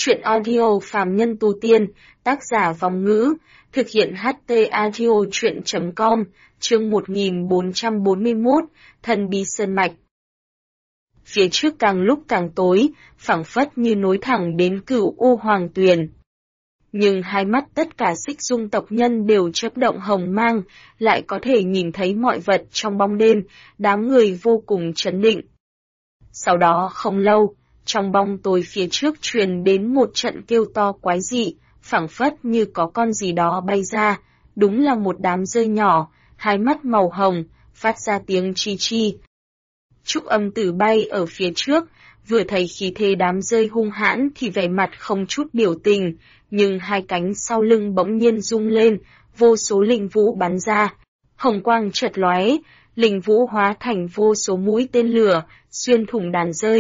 Truyện audio phàm nhân tu tiên, tác giả Vong Ngữ, thực hiện HT audio truyện.com, chương 1441, Thần bí sơn mạch. Phía trước càng lúc càng tối, phảng phất như nối thẳng đến Cửu U Hoàng Tuyền. Nhưng hai mắt tất cả Xích Dung tộc nhân đều chớp động hồng mang, lại có thể nhìn thấy mọi vật trong bóng đêm, đám người vô cùng trấn định. Sau đó không lâu, trong bóng tối phía trước truyền đến một trận kêu to quái dị, phảng phất như có con gì đó bay ra, đúng là một đám rơi nhỏ, hai mắt màu hồng, phát ra tiếng chi chi. Trúc Âm Tử bay ở phía trước, vừa thấy khí thế đám rơi hung hãn thì vẻ mặt không chút biểu tình, nhưng hai cánh sau lưng bỗng nhiên rung lên, vô số linh vũ bắn ra. Hồng quang chợt lóe, linh vũ hóa thành vô số mũi tên lửa, xuyên thủng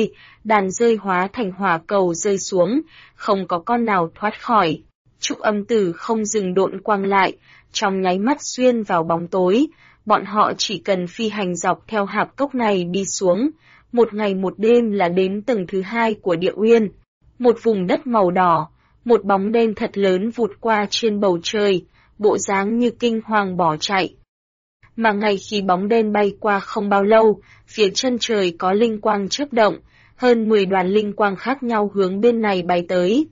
đàn rơi hóa thành hỏa cầu rơi xuống, không có con nào thoát khỏi. Trúc Âm Tử không dừng độn quang lại, trong nháy mắt xuyên vào bóng tối, bọn họ chỉ cần phi hành dọc theo hạp cốc này đi xuống, một ngày một đêm là đến tầng thứ 2 của địa uyên. Một vùng đất màu đỏ, một bóng đen thật lớn vụt qua trên bầu trời, bộ dáng như kinh hoàng bỏ chạy. Mà ngay khi bóng đen bay qua không bao lâu, phía chân trời có linh quang chớp động, hơn 10 đoàn linh quang khác nhau hướng bên này bay tới.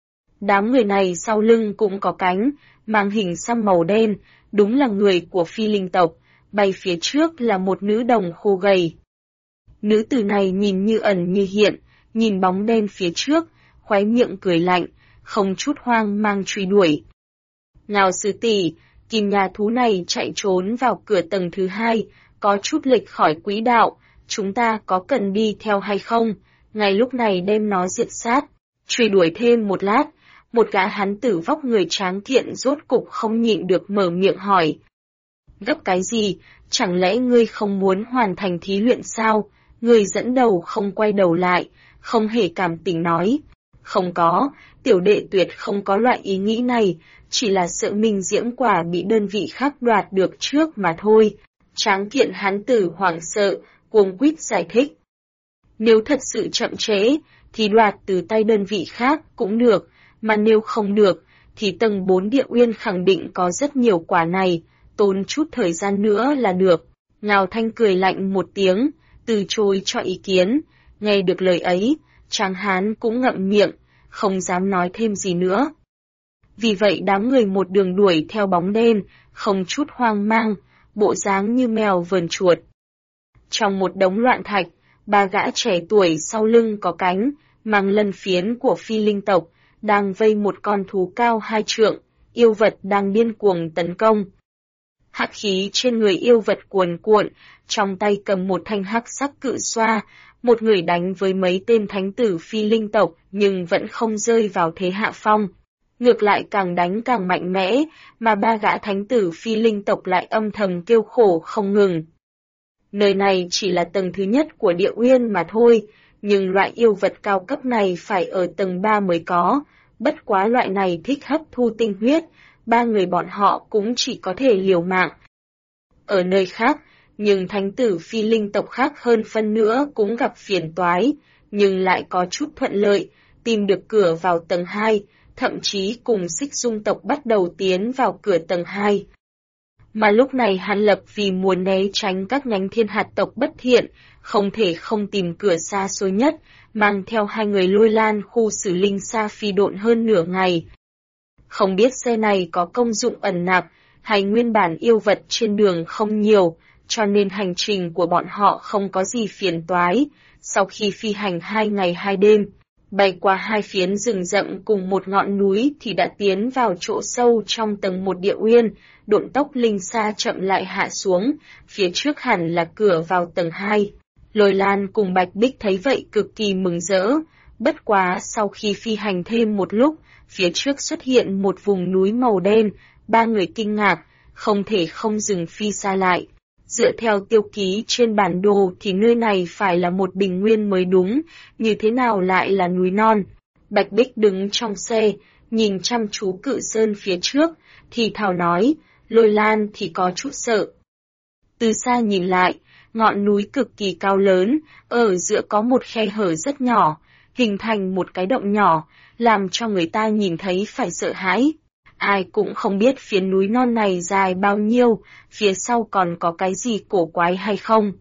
Đám người này sau lưng cũng có cánh, mang hình xăm màu đen, đúng là người của phi linh tộc, bay phía trước là một nữ đồng khô gầy. Nữ tử này nhìn như ẩn như hiện, nhìn bóng đen phía trước, khóe miệng cười lạnh, không chút hoang mang truy đuổi. Ngao sư tỷ, kim nhà thú này chạy trốn vào cửa tầng thứ 2, có chút lệch khỏi quỹ đạo, chúng ta có cần đi theo hay không? Ngay lúc này đem nó diệt sát. Truy đuổi thêm một lát, một gã hán tử vóc người tráng kiện rốt cục không nhịn được mở miệng hỏi. Gấp cái gì, chẳng lẽ ngươi không muốn hoàn thành thí luyện sao? Người dẫn đầu không quay đầu lại, không hề cảm tình nói. Không có, tiểu đệ tuyệt không có loại ý nghĩ này, chỉ là sợ mình diễm quả bị đơn vị khác đoạt được trước mà thôi. Tráng kiện hán tử hoảng sợ, cuống quýt giải thích. Nếu thật sự chậm trễ, thì đoạt từ tay đơn vị khác cũng được, mà nếu không được, thì tầng 4 địa uyên khẳng định có rất nhiều quả này, tốn chút thời gian nữa là được. Ngao Thanh cười lạnh một tiếng, từ chối cho ý kiến, nghe được lời ấy, Tráng hán cũng ngậm miệng, không dám nói thêm gì nữa. Vì vậy đám người một đường đuổi theo bóng đen, không chút hoang mang, bộ dáng như mèo vờn chuột. Trong một đống loạn thạch, ba gã trẻ tuổi sau lưng có cánh, mang lân phiến của phi linh tộc, đang vây một con thú cao 2 trượng, yêu vật đang điên cuồng tấn công. Hắc khí trên người yêu vật cuồn cuộn, trong tay cầm một thanh hắc sắc cự xoa, một người đánh với mấy tên thánh tử phi linh tộc nhưng vẫn không rơi vào thế hạ phong. Ngược lại càng đánh càng mạnh mẽ, mà ba gã thánh tử phi linh tộc lại âm thầm kêu khổ không ngừng. Nơi này chỉ là tầng thứ nhất của địa uyên mà thôi, nhưng loại yêu vật cao cấp này phải ở tầng 3 mới có, bất quá loại này thích hấp thu tinh huyết, ba người bọn họ cũng chỉ có thể liều mạng. Ở nơi khác, nhưng thánh tử phi linh tộc khác hơn phân nữa cũng gặp phiền toái, nhưng lại có chút thuận lợi, tìm được cửa vào tầng 2, thậm chí cùng Xích Dung tộc bắt đầu tiến vào cửa tầng 2. Mà lúc này Hàn Lập vì muốn né tránh các nhánh thiên hạt tộc bất thiện, không thể không tìm cửa xa xôi nhất, mang theo hai người Lôi Lan khu xử linh xa phi độn hơn nửa ngày. Không biết xe này có công dụng ẩn nạp, hay nguyên bản yêu vật trên đường không nhiều, cho nên hành trình của bọn họ không có gì phiền toái. Sau khi phi hành 2 ngày 2 đêm, bay qua 2 phiến rừng rậm cùng một ngọn núi thì đã tiến vào chỗ sâu trong tầng 1 địa uyên, độn tốc linh xa chậm lại hạ xuống, phía trước hẳn là cửa vào tầng 2. Lôi Lan cùng Bạch Bích thấy vậy cực kỳ mừng rỡ, bất quá sau khi phi hành thêm một lúc, phía trước xuất hiện một vùng núi màu đen, ba người kinh ngạc, không thể không dừng phi xa lại. Dựa theo tiêu ký trên bản đồ thì nơi này phải là một bình nguyên mới đúng, như thế nào lại là núi non. Bạch Bích đứng trong xe, nhìn chăm chú cự sơn phía trước, thì thào nói, Lôi Lan thì có chút sợ. Từ xa nhìn lại, ngọn núi cực kỳ cao lớn, ở giữa có một khe hở rất nhỏ, hình thành một cái động nhỏ, làm cho người ta nhìn thấy phải sợ hãi. Ai cũng không biết phía núi non này dài bao nhiêu, phía sau còn có cái gì cổ quái hay không.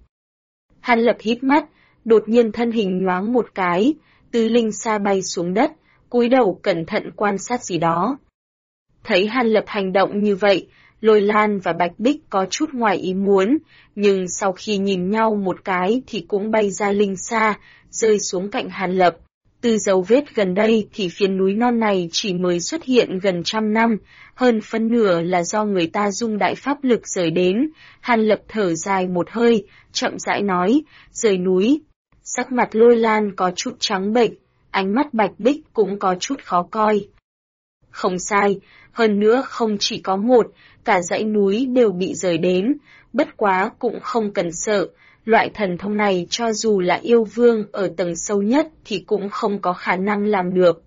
Hàn Lập hít mắt, đột nhiên thân hình nhoáng một cái, từ linh xa bay xuống đất, cúi đầu cẩn thận quan sát gì đó. Thấy Hàn Lập hành động như vậy, Lôi Lan và Bạch Bích có chút ngoài ý muốn, nhưng sau khi nhìn nhau một cái thì cũng bay ra linh xa, rơi xuống cạnh Hàn Lập. Từ dấu vết gần đây thì phiến núi non này chỉ mới xuất hiện gần 100 năm, hơn phân nửa là do người ta dung đại pháp lực rời đến. Hàn Lập thở dài một hơi, chậm rãi nói, rời núi. Sắc mặt Lôi Lan có chút trắng bệch, ánh mắt Bạch Bích cũng có chút khó coi. Không sai, hơn nữa không chỉ có một, cả dãy núi đều bị rời đến, bất quá cũng không cần sợ. Loại thần thông này cho dù là yêu vương ở tầng sâu nhất thì cũng không có khả năng làm được.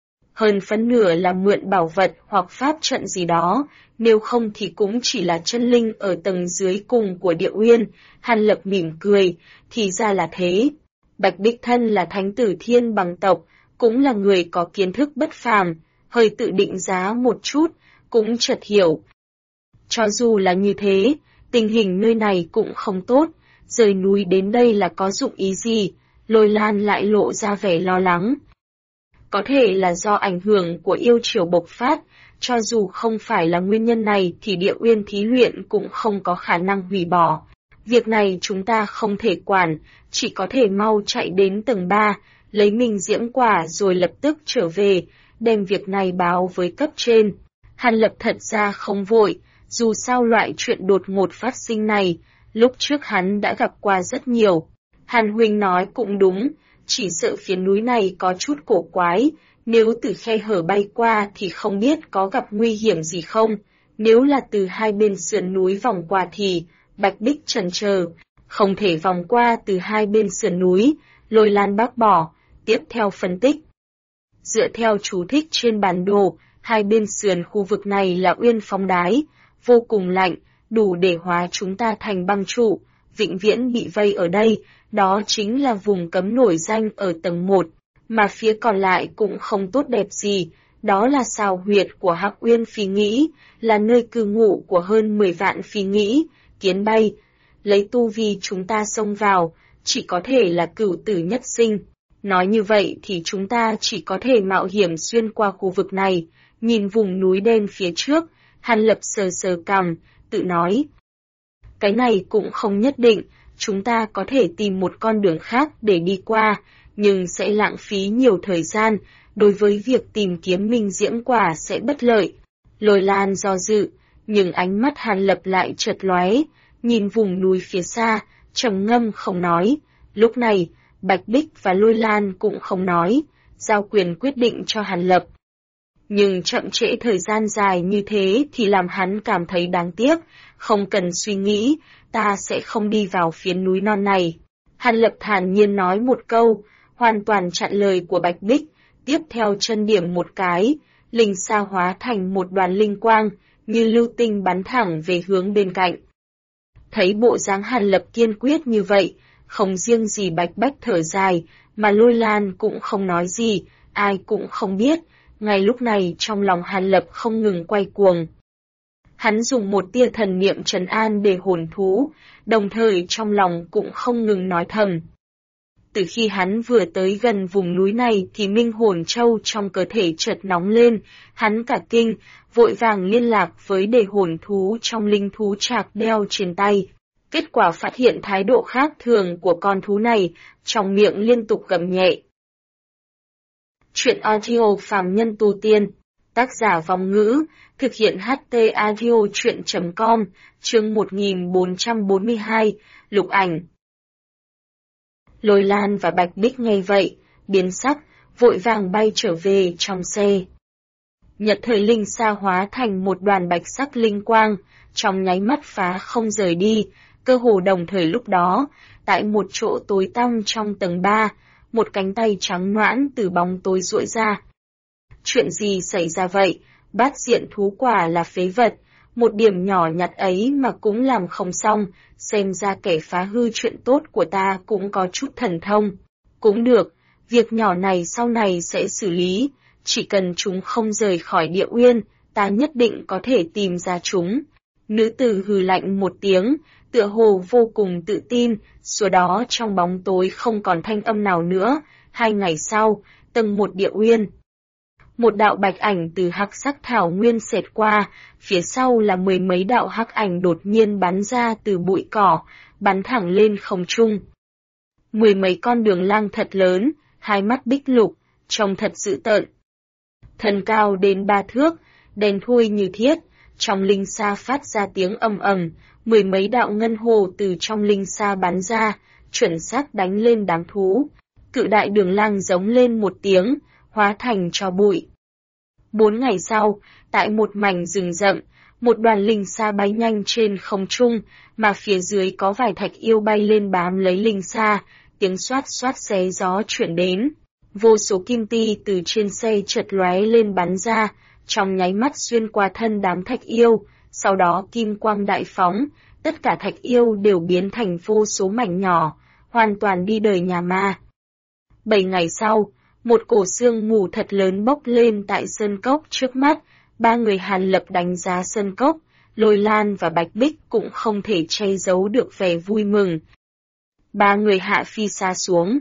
Hơn phân nửa là mượn bảo vật hoặc pháp trận gì đó, nếu không thì cũng chỉ là chân linh ở tầng dưới cùng của địa uyên. Hàn Lập mỉm cười, thì ra là thế. Bạch Bích thân là thánh tử thiên bằng tộc, cũng là người có kiến thức bất phàm, hơi tự định giá một chút, cũng chợt hiểu. Cho dù là như thế, tình hình nơi này cũng không tốt. Rời núi đến đây là có dụng ý gì? Lôi Lan lại lộ ra vẻ lo lắng. Có thể là do ảnh hưởng của yêu triều bộc phát, cho dù không phải là nguyên nhân này thì địa uyên thí luyện cũng không có khả năng hủy bỏ. Việc này chúng ta không thể quản, chỉ có thể mau chạy đến tầng 3, lấy minh diễm quả rồi lập tức trở về, đem việc này báo với cấp trên. Hàn Lập thật ra không vội, dù sao loại chuyện đột ngột phát sinh này, lúc trước hắn đã gặp qua rất nhiều. Hàn huynh nói cũng đúng, chỉ sợ phía núi này có chút cổ quái, nếu từ khe hở bay qua thì không biết có gặp nguy hiểm gì không, nếu là từ hai bên sườn núi vòng qua thì, Bạch Bích chần chờ, không thể vòng qua từ hai bên sườn núi, Lôi Lan bác bỏ, tiếp theo phân tích. Dựa theo chú thích trên bản đồ, hai bên sườn khu vực này là uyên phong đái, vô cùng lạnh, đủ để hóa chúng ta thành băng trụ, vĩnh viễn bị vây ở đây, đó chính là vùng cấm nổi danh ở tầng 1, mà phía còn lại cũng không tốt đẹp gì, đó là sao huyệt của Hắc Uyên Phi Nghĩ, là nơi cư ngụ của hơn 10 vạn phi nghĩ, kiến bay. Lấy tu vi chúng ta xông vào, chỉ có thể là cửu tử nhất sinh. Nói như vậy thì chúng ta chỉ có thể mạo hiểm xuyên qua khu vực này, nhìn vùng núi đen phía trước, Hàn Lập sờ sờ cằm, tự nói. Cái này cũng không nhất định, chúng ta có thể tìm một con đường khác để đi qua, nhưng sẽ lãng phí nhiều thời gian, đối với việc tìm kiếm minh diễm quả sẽ bất lợi. Lôi Lan do dự, nhưng ánh mắt Hàn Lập lại chợt lóe, nhìn vùng núi phía xa, trầm ngâm không nói. Lúc này, Bạch Bích và Lôi Lan cũng không nói, giao quyền quyết định cho Hàn Lập. Nhưng chậm trễ thời gian dài như thế thì làm hắn cảm thấy đáng tiếc, không cần suy nghĩ, ta sẽ không đi vào phiến núi non này. Hàn Lập thản nhiên nói một câu, hoàn toàn chặn lời của Bạch Bích, tiếp theo chân điểm một cái, linh sa hóa thành một đoàn linh quang, như lưu tinh bắn thẳng về hướng bên cạnh. Thấy bộ dáng Hàn Lập kiên quyết như vậy, không riêng gì Bạch Bách thở dài, mà Lôi Lan cũng không nói gì, ai cũng không biết, ngay lúc này trong lòng Hàn Lập không ngừng quay cuồng. Hắn dùng một tia thần niệm trấn an để hồn thú, đồng thời trong lòng cũng không ngừng nói thầm. Từ khi hắn vừa tới gần vùng núi này thì minh hồn châu trong cơ thể chợt nóng lên, hắn cả kinh, vội vàng liên lạc với đề hồn thú trong linh thú trạc đeo trên tay. Kết quả phát hiện thái độ khác thường của con thú này, trong miệng liên tục gầm nhẹ. Chuyện audio phàm nhân tu tiên, tác giả Vong Ngữ, thực hiện HT audio chuyện.com, chương 1442, Lục Ảnh. Lôi Lan và Bạch Bích nghe vậy, biến sắc, vội vàng bay trở về trong xe. Nhật thời linh sa hóa thành một đoàn bạch sắc linh quang, trong nháy mắt phá không rời đi, cơ hồ đồng thời lúc đó, tại một chỗ tối tăm trong tầng 3, một cánh tay trắng nõn từ bóng tối duỗi ra. Chuyện gì xảy ra vậy? Bát diện thú quả là phế vật, một điểm nhỏ nhặt ấy mà cũng làm không xong, xem ra kẻ phá hư chuyện tốt của ta cũng có chút thần thông. Cũng được, việc nhỏ này sau này sẽ xử lý, chỉ cần chúng không rời khỏi địa uyên, ta nhất định có thể tìm ra chúng. Nữ tử hừ lạnh một tiếng, tựa hồ vô cùng tự tin, sau đó trong bóng tối không còn thanh âm nào nữa. 2 ngày sau, tầng 1 địa uyên. Một đạo bạch ảnh từ hắc sắc thảo nguyên xẹt qua, phía sau là 10 mấy đạo hắc ảnh đột nhiên bắn ra từ bụi cỏ, bắn thẳng lên không trung. 10 mấy con đường lang thật lớn, hai mắt bích lục, trông thật dữ tợn. Thân cao đến 3 thước, đen thui như thiết, trong linh sa phát ra tiếng ầm ầm, 10 mấy đạo ngân hồ từ trong linh sa bắn ra, chuẩn xác đánh lên đám thú. Cự đại đường lang giống lên một tiếng, hóa thành tro bụi. 4 ngày sau, tại một mảnh rừng rậm, một đoàn linh sa bay nhanh trên không trung, mà phía dưới có vài thạch yêu bay lên bám lấy linh sa, tiếng xoát xoát xé gió chuyển đến. Vô số kim ti từ trên xe chợt lóe lên bắn ra, trong nháy mắt xuyên qua thân đám thạch yêu, sau đó kim quang đại phóng, tất cả thạch yêu đều biến thành vô số mảnh nhỏ, hoàn toàn đi đời nhà ma. 7 ngày sau, một cổ sương mù thật lớn bốc lên tại sơn cốc trước mắt, 3 người Hàn Lập đánh giá sơn cốc, Lôi Lan và Bạch Bích cũng không thể che giấu được vẻ vui mừng. 3 người hạ phi xa xuống.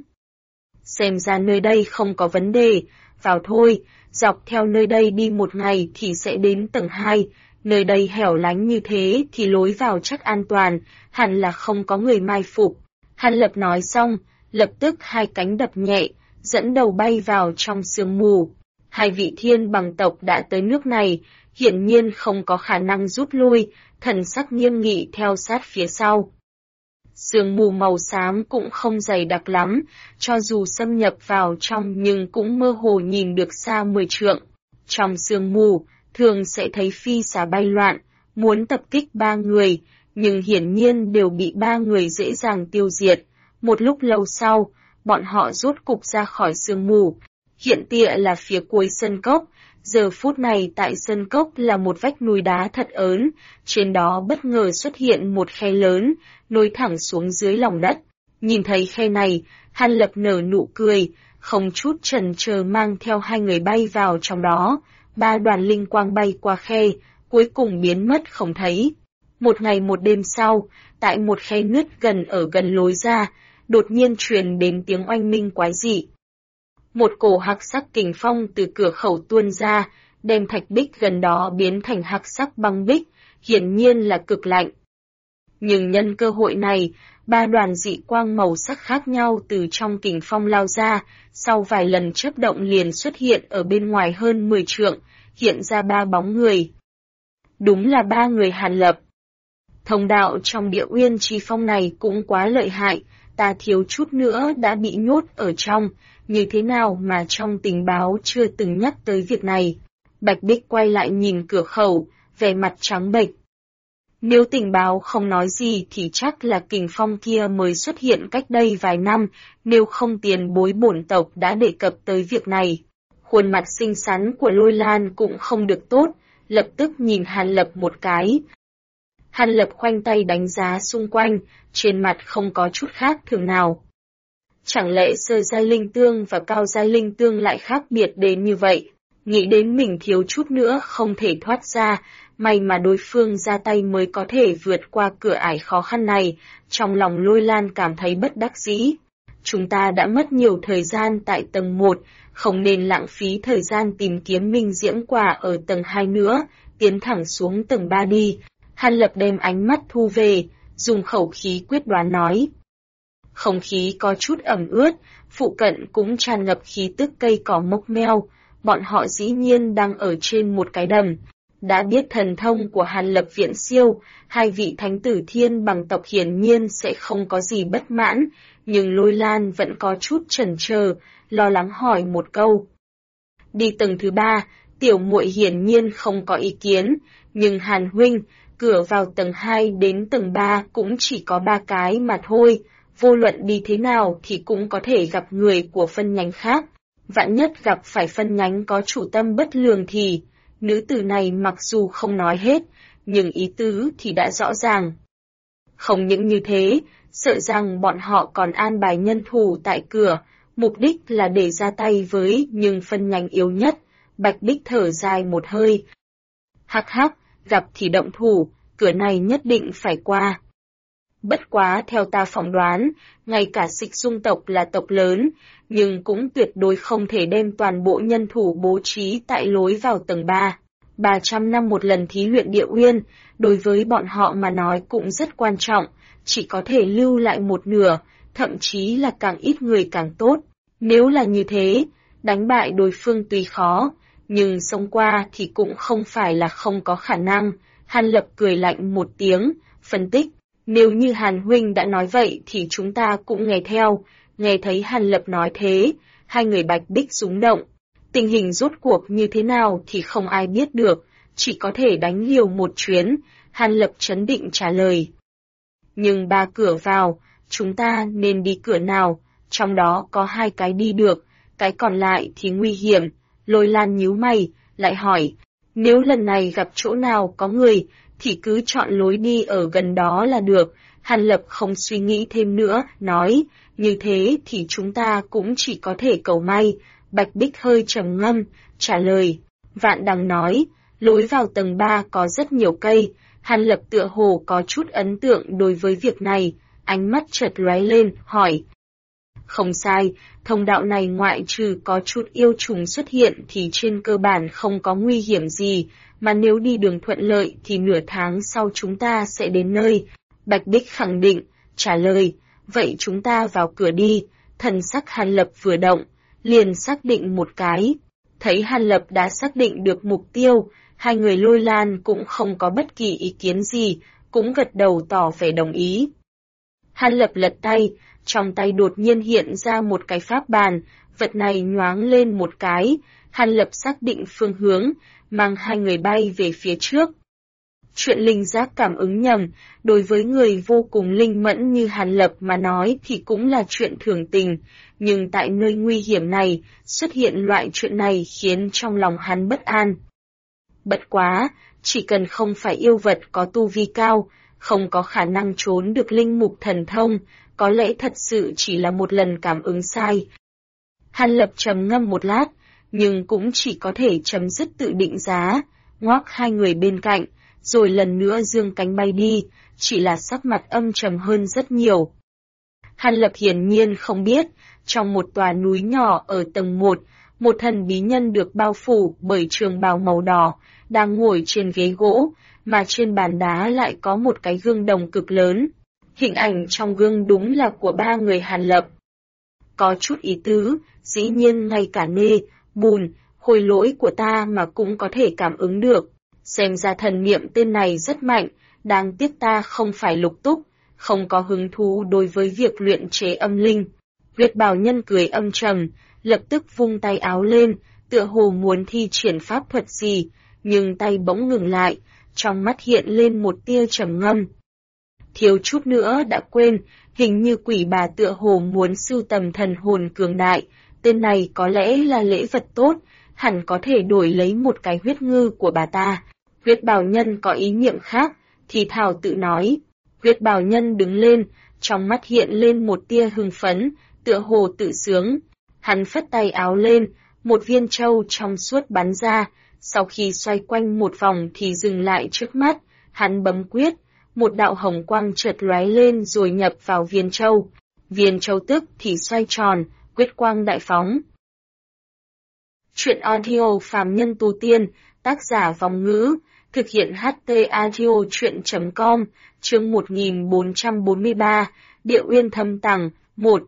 Xem ra nơi đây không có vấn đề, vào thôi, dọc theo nơi đây đi 1 ngày thì sẽ đến tầng 2, nơi đây hẻo lánh như thế thì lối vào chắc an toàn, hẳn là không có người mai phục. Hàn Lập nói xong, lập tức 2 cánh đập nhẹ, dẫn đầu bay vào trong sương mù. 2 vị thiên bằng tộc đã tới nước này, hiển nhiên không có khả năng rút lui, thần sắc nghiêm nghị theo sát phía sau. Sương mù màu xám cũng không dày đặc lắm, cho dù xâm nhập vào trong nhưng cũng mơ hồ nhìn được xa 10 trượng. Trong sương mù, thường sẽ thấy phi xà bay loạn, muốn tập kích 3 người, nhưng hiển nhiên đều bị 3 người dễ dàng tiêu diệt. Một lúc lâu sau, bọn họ rốt cục ra khỏi sương mù. Hiện tịa là phía cuối sân cốc, giờ phút này tại sân cốc là một vách núi đá thật ớn, trên đó bất ngờ xuất hiện một khe lớn, nối thẳng xuống dưới lòng đất. Nhìn thấy khe này, Hàn Lập nở nụ cười, không chút chần chờ mang theo 2 người bay vào trong đó, 3 đoàn linh quang bay qua khe, cuối cùng biến mất không thấy. 1 ngày 1 đêm sau, tại một khe nứt gần lối ra, đột nhiên truyền đến tiếng oanh minh quái dị. Một cổ hắc sắc kình phong từ cửa khẩu tuôn ra, đem thạch bích gần đó biến thành hắc sắc băng bích, hiển nhiên là cực lạnh. Nhưng nhân cơ hội này, 3 đoàn dị quang màu sắc khác nhau từ trong kình phong lao ra, sau vài lần chớp động liền xuất hiện ở bên ngoài hơn 10 trượng, hiện ra 3 bóng người. Đúng là 3 người Hàn Lập. Thông đạo trong địa uyên chi phong này cũng quá lợi hại, ta thiếu chút nữa đã bị nhốt ở trong, như thế nào mà trong tình báo chưa từng nhắc tới việc này. Bạch Bích quay lại nhìn cửa khẩu, vẻ mặt trắng bệch. Nếu tình báo không nói gì thì chắc là kình phong kia mới xuất hiện cách đây vài năm, nếu không tiền bối bổn tộc đã đề cập tới việc này. Khuôn mặt xinh xắn của Lôi Lan cũng không được tốt, lập tức nhìn Hàn Lập một cái. Hàn Lập khoanh tay đánh giá xung quanh, trên mặt không có chút khác thường nào. Chẳng lẽ sơ giai linh tương và cao giai linh tương lại khác biệt đến như vậy? Nghĩ đến mình thiếu chút nữa không thể thoát ra, may mà đối phương ra tay mới có thể vượt qua cửa ải khó khăn này, trong lòng Lôi Lan cảm thấy bất đắc dĩ. Chúng ta đã mất nhiều thời gian tại tầng 1, không nên lãng phí thời gian tìm kiếm minh diễm quả ở tầng 2 nữa, tiến thẳng xuống tầng 3 đi. Hàn Lập đem ánh mắt thu về, dùng khẩu khí quyết đoán nói. Không khí có chút ẩm ướt, phụ cận cũng tràn ngập khí tức cây cỏ mốc meo, bọn họ dĩ nhiên đang ở trên một cái đầm. Đã biết thần thông của Hàn Lập viễn siêu, 2 vị thánh tử thiên bằng tộc hiển nhiên sẽ không có gì bất mãn, nhưng Lôi Lan vẫn có chút chần chờ, lo lắng hỏi một câu. Đi tầng thứ 3, tiểu muội hiển nhiên không có ý kiến, nhưng Hàn huynh, cửa vào tầng 2 đến tầng 3 cũng chỉ có 3 cái mà thôi, vô luận đi thế nào thì cũng có thể gặp người của phân nhánh khác, vạn nhất gặp phải phân nhánh có chủ tâm bất lường thì, nữ tử này mặc dù không nói hết, nhưng ý tứ thì đã rõ ràng. Không những như thế, sợ rằng bọn họ còn an bài nhân thủ tại cửa, mục đích là để ra tay với nhưng phân nhánh yếu nhất, Bạch Bích thở dài một hơi. Hắc hắc, gặp thì động thủ, cửa này nhất định phải qua. Bất quá theo ta phỏng đoán, ngay cả Dịch Dung tộc là tộc lớn, nhưng cũng tuyệt đối không thể đem toàn bộ nhân thủ bố trí tại lối vào tầng 3. 300 năm một lần thí luyện địa uyên, đối với bọn họ mà nói cũng rất quan trọng, chỉ có thể lưu lại một nửa, thậm chí là càng ít người càng tốt. Nếu là như thế, đánh bại đối phương tuy khó, nhưng sống qua thì cũng không phải là không có khả năng. Hàn Lập cười lạnh một tiếng, phân tích. Nếu như Hàn Huynh đã nói vậy thì chúng ta cũng nghe theo. Nghe thấy Hàn Lập nói thế, hai người Bạch Bích rúng động. Tình hình rốt cuộc như thế nào thì không ai biết được, chỉ có thể đánh liều một chuyến. Hàn Lập trấn định trả lời. Nhưng 3 cửa vào, chúng ta nên đi cửa nào? Trong đó có 2 cái đi được, cái còn lại thì nguy hiểm. Lôi Lan nhíu mày, lại hỏi. Nếu lần này gặp chỗ nào có người, thì cứ chọn lối đi ở gần đó là được. Hàn Lập không suy nghĩ thêm nữa, nói, như thế thì chúng ta cũng chỉ có thể cầu may. Bạch Bích hơi trầm ngâm, trả lời. Vạn Đằng nói, lối vào tầng 3 có rất nhiều cây. Hàn Lập tựa hồ có chút ấn tượng đối với việc này, ánh mắt chợt lóe lên, hỏi. Không sai, thông đạo này ngoại trừ có chút yêu trùng xuất hiện thì trên cơ bản không có nguy hiểm gì, mà nếu đi đường thuận lợi thì nửa tháng sau chúng ta sẽ đến nơi. Bạch Bích khẳng định, trả lời, vậy chúng ta vào cửa đi. Thần sắc Hàn Lập vừa động, liền xác định một cái. Thấy Hàn Lập đã xác định được mục tiêu, hai người Lôi Lan cũng không có bất kỳ ý kiến gì, cũng gật đầu tỏ vẻ đồng ý. Hàn Lập lật tay, trong tay đột nhiên hiện ra một cái pháp bàn, vật này nhoáng lên một cái, Hàn Lập xác định phương hướng, mang hai người bay về phía trước. Chuyện linh giác cảm ứng nhầm, đối với người vô cùng linh mẫn như Hàn Lập mà nói thì cũng là chuyện thường tình, nhưng tại nơi nguy hiểm này, xuất hiện loại chuyện này khiến trong lòng hắn bất an. Bất quá, chỉ cần không phải yêu vật có tu vi cao, không có khả năng trốn được linh mục thần thông, có lẽ thật sự chỉ là một lần cảm ứng sai. Hàn Lập trầm ngâm một lát, nhưng cũng chỉ có thể chấm dứt tự định giá, ngoác hai người bên cạnh, rồi lần nữa dương cánh bay đi, chỉ là sắc mặt âm trầm hơn rất nhiều. Hàn Lập hiển nhiên không biết, trong một tòa núi nhỏ ở tầng 1, một thần bí nhân được bao phủ bởi trường bào màu đỏ, đang ngồi trên ghế gỗ, mà trên bàn đá lại có một cái gương đồng cực lớn. Hình ảnh trong gương đúng là của 3 người Hàn Lập. Có chút ý tứ, dĩ nhiên ngay cả nê, bùn, khôi lỗi của ta mà cũng có thể cảm ứng được. Xem ra thần niệm tên này rất mạnh, đáng tiếc ta không phải Lục Túc, không có hứng thú đối với việc luyện chế âm linh. Huyết bào nhân cười âm trầm, lập tức vung tay áo lên, tựa hồ muốn thi triển pháp thuật gì, nhưng tay bỗng ngừng lại, trong mắt hiện lên một tia trầm ngâm. Thiếu chút nữa đã quên, hình như quỷ bà tựa hồ muốn sưu tầm thần hồn cường đại, tên này có lẽ là lễ vật tốt, hẳn có thể đổi lấy một cái huyết ngư của bà ta. Huyết bào nhân có ý niệm khác, thì thào tự nói. Huyết bào nhân đứng lên, trong mắt hiện lên một tia hưng phấn, tựa hồ tự sướng. Hắn phất tay áo lên, một viên châu trong suốt bắn ra, sau khi xoay quanh một vòng thì dừng lại trước mắt, hắn bấm quyết, một đạo hồng quang chợt lóe lên rồi nhập vào viên châu. Viên châu tức thì xoay tròn, quyết quang đại phóng. Chuyện audio phàm nhân tu tiên, tác giả Vòng Ngữ, thực hiện HT audio chuyện.com, chương 1443, Địa Uyên Thâm Tàng, 1.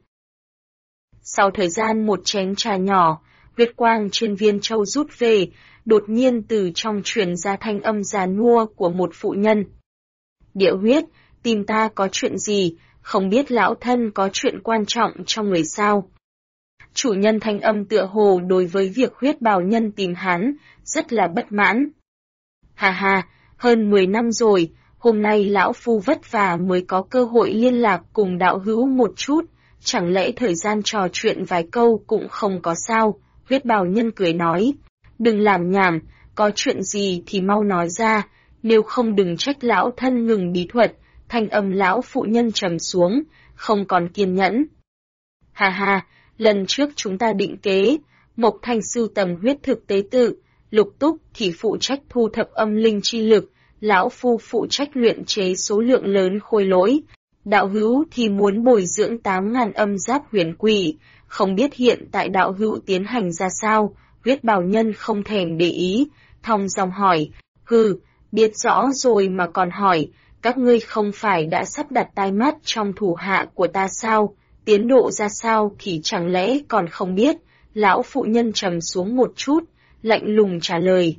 Sau thời gian một chén trà nhỏ, huyết quang trên viên châu rút về, đột nhiên từ trong truyền ra thanh âm giàn nua của một phụ nhân. Địa huyết, tìm ta có chuyện gì, không biết lão thân có chuyện quan trọng trong người sao? Chủ nhân thanh âm tựa hồ đối với việc huyết bào nhân tìm hắn, rất là bất mãn. Hà hà, hơn 10 năm rồi, hôm nay lão phu vất vả mới có cơ hội liên lạc cùng đạo hữu một chút, chẳng lẽ thời gian trò chuyện vài câu cũng không có sao? Huyết bào nhân cười nói, đừng làm nhảm, có chuyện gì thì mau nói ra, nếu không đừng trách lão thân ngừng bí thuật. Thanh âm lão phụ nhân trầm xuống, không còn kiên nhẫn. Hà hà, lần trước chúng ta định kế, Mộc Thanh sưu tầm huyết thực tế tự, Lục Túc thì phụ trách thu thập âm linh chi lực, lão phu phụ trách luyện chế số lượng lớn khôi lỗi. Đạo hữu thì muốn bồi dưỡng 8.000 âm giáp huyền quỷ, không biết hiện tại đạo hữu tiến hành ra sao, huyết bào nhân không thèm để ý, thong dong hỏi, biết rõ rồi mà còn hỏi, các ngươi không phải đã sắp đặt tai mắt trong thủ hạ của ta sao, tiến độ ra sao thì chẳng lẽ còn không biết, lão phụ nhân trầm xuống một chút, lạnh lùng trả lời.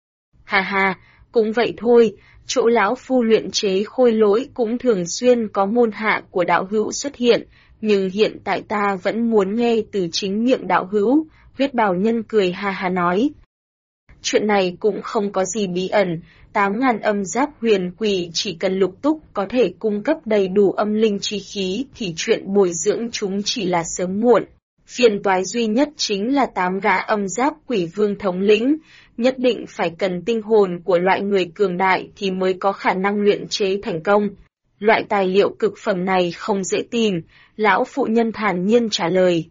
Ha, cũng vậy thôi, chỗ lão phu luyện chế khôi lỗi cũng thường xuyên có môn hạ của đạo hữu xuất hiện, nhưng hiện tại ta vẫn muốn nghe từ chính miệng đạo hữu, huyết bào nhân cười ha nói. Chuyện này cũng không có gì bí ẩn, 8.000 âm giáp huyền quỷ chỉ cần Lục Túc có thể cung cấp đầy đủ âm linh chi khí thì chuyện bồi dưỡng chúng chỉ là sớm muộn. Phiền toái duy nhất chính là 8 gã âm giáp quỷ vương thống lĩnh, nhất định phải cần tinh hồn của loại người cường đại thì mới có khả năng luyện chế thành công. Loại tài liệu cực phẩm này không dễ tìm, lão phụ nhân thản nhiên trả lời.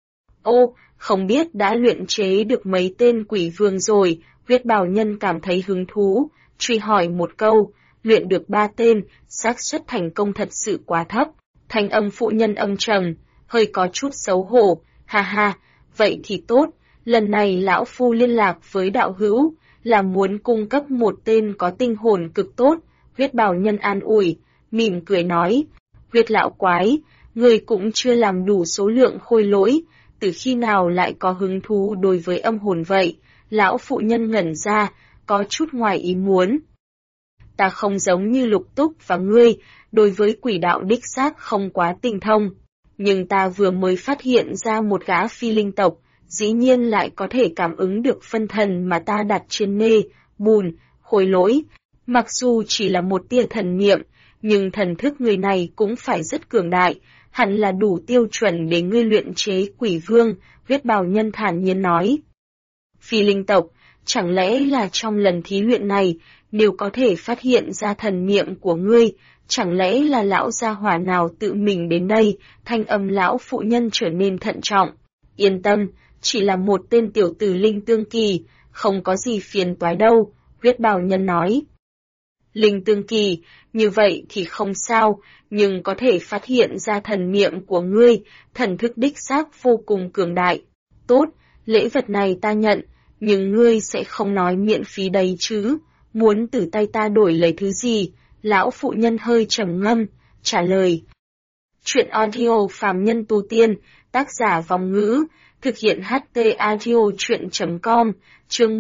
Ô, không biết đã luyện chế được mấy tên quỷ vương rồi, huyết bào nhân cảm thấy hứng thú, truy hỏi một câu, luyện được 3 tên, xác suất thành công thật sự quá thấp. Thanh âm phụ nhân âm trầm, hơi có chút xấu hổ, ha, vậy thì tốt, lần này lão phu liên lạc với đạo hữu, là muốn cung cấp một tên có tinh hồn cực tốt, huyết bào nhân an ủi, mỉm cười nói, huyết lão quái, người cũng chưa làm đủ số lượng khôi lỗi, từ khi nào lại có hứng thú đối với âm hồn vậy, lão phụ nhân ngẩn ra, có chút ngoài ý muốn. Ta không giống như Lục Túc và ngươi, đối với quỷ đạo đích xác không quá tinh thông. Nhưng ta vừa mới phát hiện ra một gã phi linh tộc, dĩ nhiên lại có thể cảm ứng được phân thần mà ta đặt trên nê, bùn, khôi lỗi. Mặc dù chỉ là một tia thần niệm, nhưng thần thức người này cũng phải rất cường đại, hẳn là đủ tiêu chuẩn để ngươi luyện chế quỷ vương, huyết bào nhân thản nhiên nói. Phi linh tộc, chẳng lẽ là trong lần thí luyện này, nếu có thể phát hiện ra thần niệm của ngươi, chẳng lẽ là lão gia hỏa nào tự mình đến đây, thanh âm lão phụ nhân trở nên thận trọng. Yên tâm, chỉ là một tên tiểu tử linh tương kỳ, không có gì phiền toái đâu, huyết bào nhân nói. Linh tương kỳ, như vậy thì không sao, nhưng có thể phát hiện ra thần niệm của ngươi, thần thức đích xác vô cùng cường đại. Tốt, lễ vật này ta nhận, nhưng ngươi sẽ không nói miễn phí đấy chứ, muốn từ tay ta đổi lấy thứ gì? Lão phụ nhân hơi trầm ngâm, trả lời. Chuyện audio phàm nhân tu tiên, tác giả vòng ngữ, thực hiện HT audio chuyện.com, chương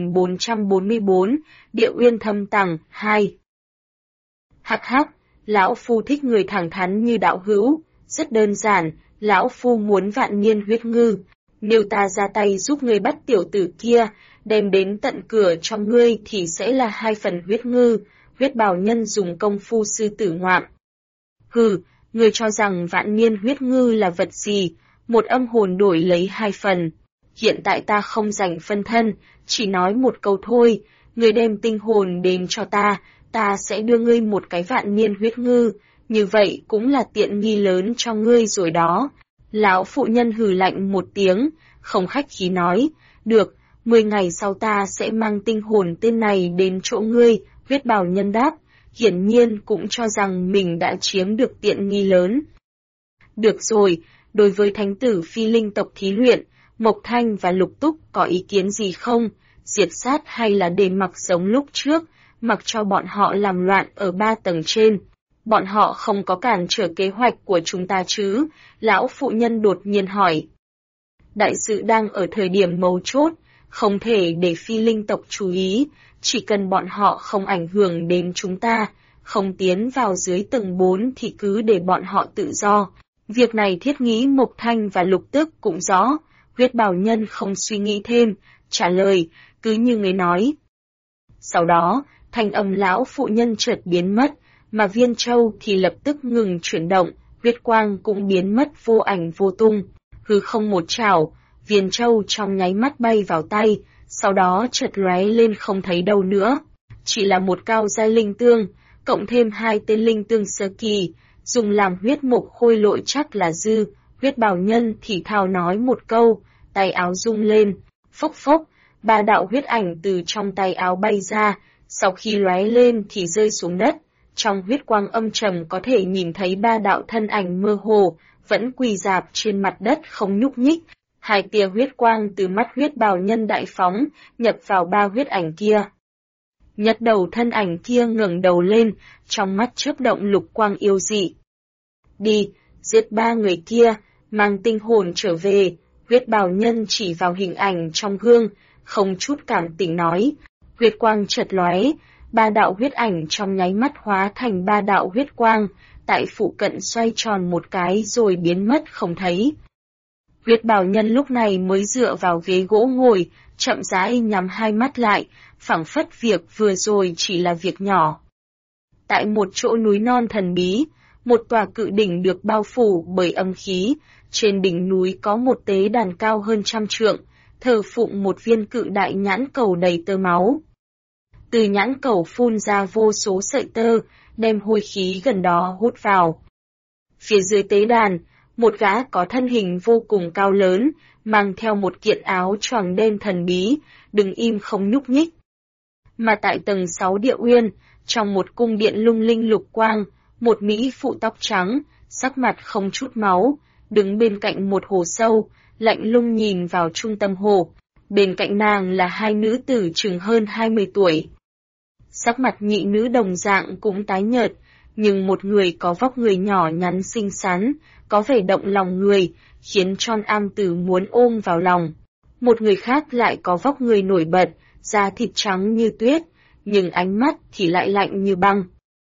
1444, Địa Uyên Thâm Tàng, 2. Hắc, lão phu thích người thẳng thắn như đạo hữu, rất đơn giản, lão phu muốn vạn niên huyết ngư. Nếu ta ra tay giúp ngươi bắt tiểu tử kia, đem đến tận cửa cho ngươi thì sẽ là 2 phần huyết ngư. Huyết bào nhân dùng công phu sư tử ngoạm. Ngươi cho rằng vạn niên huyết ngư là vật gì, một âm hồn đổi lấy 2 phần. Hiện tại ta không rảnh phân thân, chỉ nói một câu thôi, ngươi đem tinh hồn đến cho ta sẽ đưa ngươi một cái vạn niên huyết ngư, như vậy cũng là tiện nghi lớn cho ngươi rồi đó. Lão phụ nhân hừ lạnh một tiếng, không khách khí nói, được, 10 ngày sau ta sẽ mang tinh hồn tên này đến chỗ ngươi. Huyết bào nhân đáp, hiển nhiên cũng cho rằng mình đã chiếm được tiện nghi lớn. Được rồi, đối với thánh tử phi linh tộc thí luyện, Mộc Thanh và Lục Túc có ý kiến gì không? Diệt sát hay là để mặc giống lúc trước, mặc cho bọn họ làm loạn ở 3 tầng trên? Bọn họ không có cản trở kế hoạch của chúng ta chứ? Lão phụ nhân đột nhiên hỏi. Đại sự đang ở thời điểm mấu chốt, không thể để phi linh tộc chú ý. Chỉ cần bọn họ không ảnh hưởng đến chúng ta, không tiến vào dưới tầng 4 thì cứ để bọn họ tự do. Việc này Thiết nghĩ Mộc Thanh và Lục Tức cũng rõ, huyết bào nhân không suy nghĩ thêm, trả lời, cứ như người nói. Sau đó, thanh âm lão phụ nhân chợt biến mất, mà Viên Châu thì lập tức ngừng chuyển động, huyết quang cũng biến mất vô ảnh vô tung. Hư không một chảo, Viên Châu trong nháy mắt bay vào tay, sau đó chợt lóe lên không thấy đâu nữa. Chỉ là một cao giai linh tương, cộng thêm 2 tên linh tương sơ kỳ, dùng làm huyết mục khôi lỗi chắc là dư. Huyết bào nhân thì thào nói một câu, tay áo rung lên, phốc phốc, ba đạo huyết ảnh từ trong tay áo bay ra, sau khi lóe lên thì rơi xuống đất. Trong huyết quang âm trầm có thể nhìn thấy ba đạo thân ảnh mơ hồ, vẫn quỳ rạp trên mặt đất không nhúc nhích. Hai tia huyết quang từ mắt huyết bào nhân đại phóng, nhập vào ba huyết ảnh kia. Nhật đầu thân ảnh kia ngẩng đầu lên, trong mắt chớp động lục quang yêu dị. Đi, giết ba người kia, mang tinh hồn trở về, huyết bào nhân chỉ vào hình ảnh trong gương, không chút cảm tình nói. Huyết quang chợt lóe, ba đạo huyết ảnh trong nháy mắt hóa thành ba đạo huyết quang, tại phụ cận xoay tròn một cái rồi biến mất không thấy. Huyết bào nhân lúc này mới dựa vào ghế gỗ ngồi, chậm rãi nhắm hai mắt lại, phảng phất việc vừa rồi chỉ là việc nhỏ. Tại một chỗ núi non thần bí, một tòa cự đỉnh được bao phủ bởi âm khí, trên đỉnh núi có một tế đàn cao hơn 100 trượng, thờ phụng một viên cự đại nhãn cầu đầy tơ máu. Từ nhãn cầu phun ra vô số sợi tơ, đem hôi khí gần đó hút vào. Phía dưới tế đàn, một gã có thân hình vô cùng cao lớn, mang theo một kiện áo choàng đen thần bí, đứng im không nhúc nhích. Mà tại tầng 6 địa uyên, trong một cung điện lung linh lục quang, một mỹ phụ tóc trắng, sắc mặt không chút máu, đứng bên cạnh một hồ sâu, lạnh lùng nhìn vào trung tâm hồ. Bên cạnh nàng là hai nữ tử chừng hơn 20 tuổi. Sắc mặt nhị nữ đồng dạng cũng tái nhợt, nhưng một người có vóc người nhỏ nhắn xinh xắn, có vẻ động lòng người, khiến Tròn Am Tử muốn ôm vào lòng. Một người khác lại có vóc người nổi bật, da thịt trắng như tuyết, nhưng ánh mắt thì lại lạnh như băng.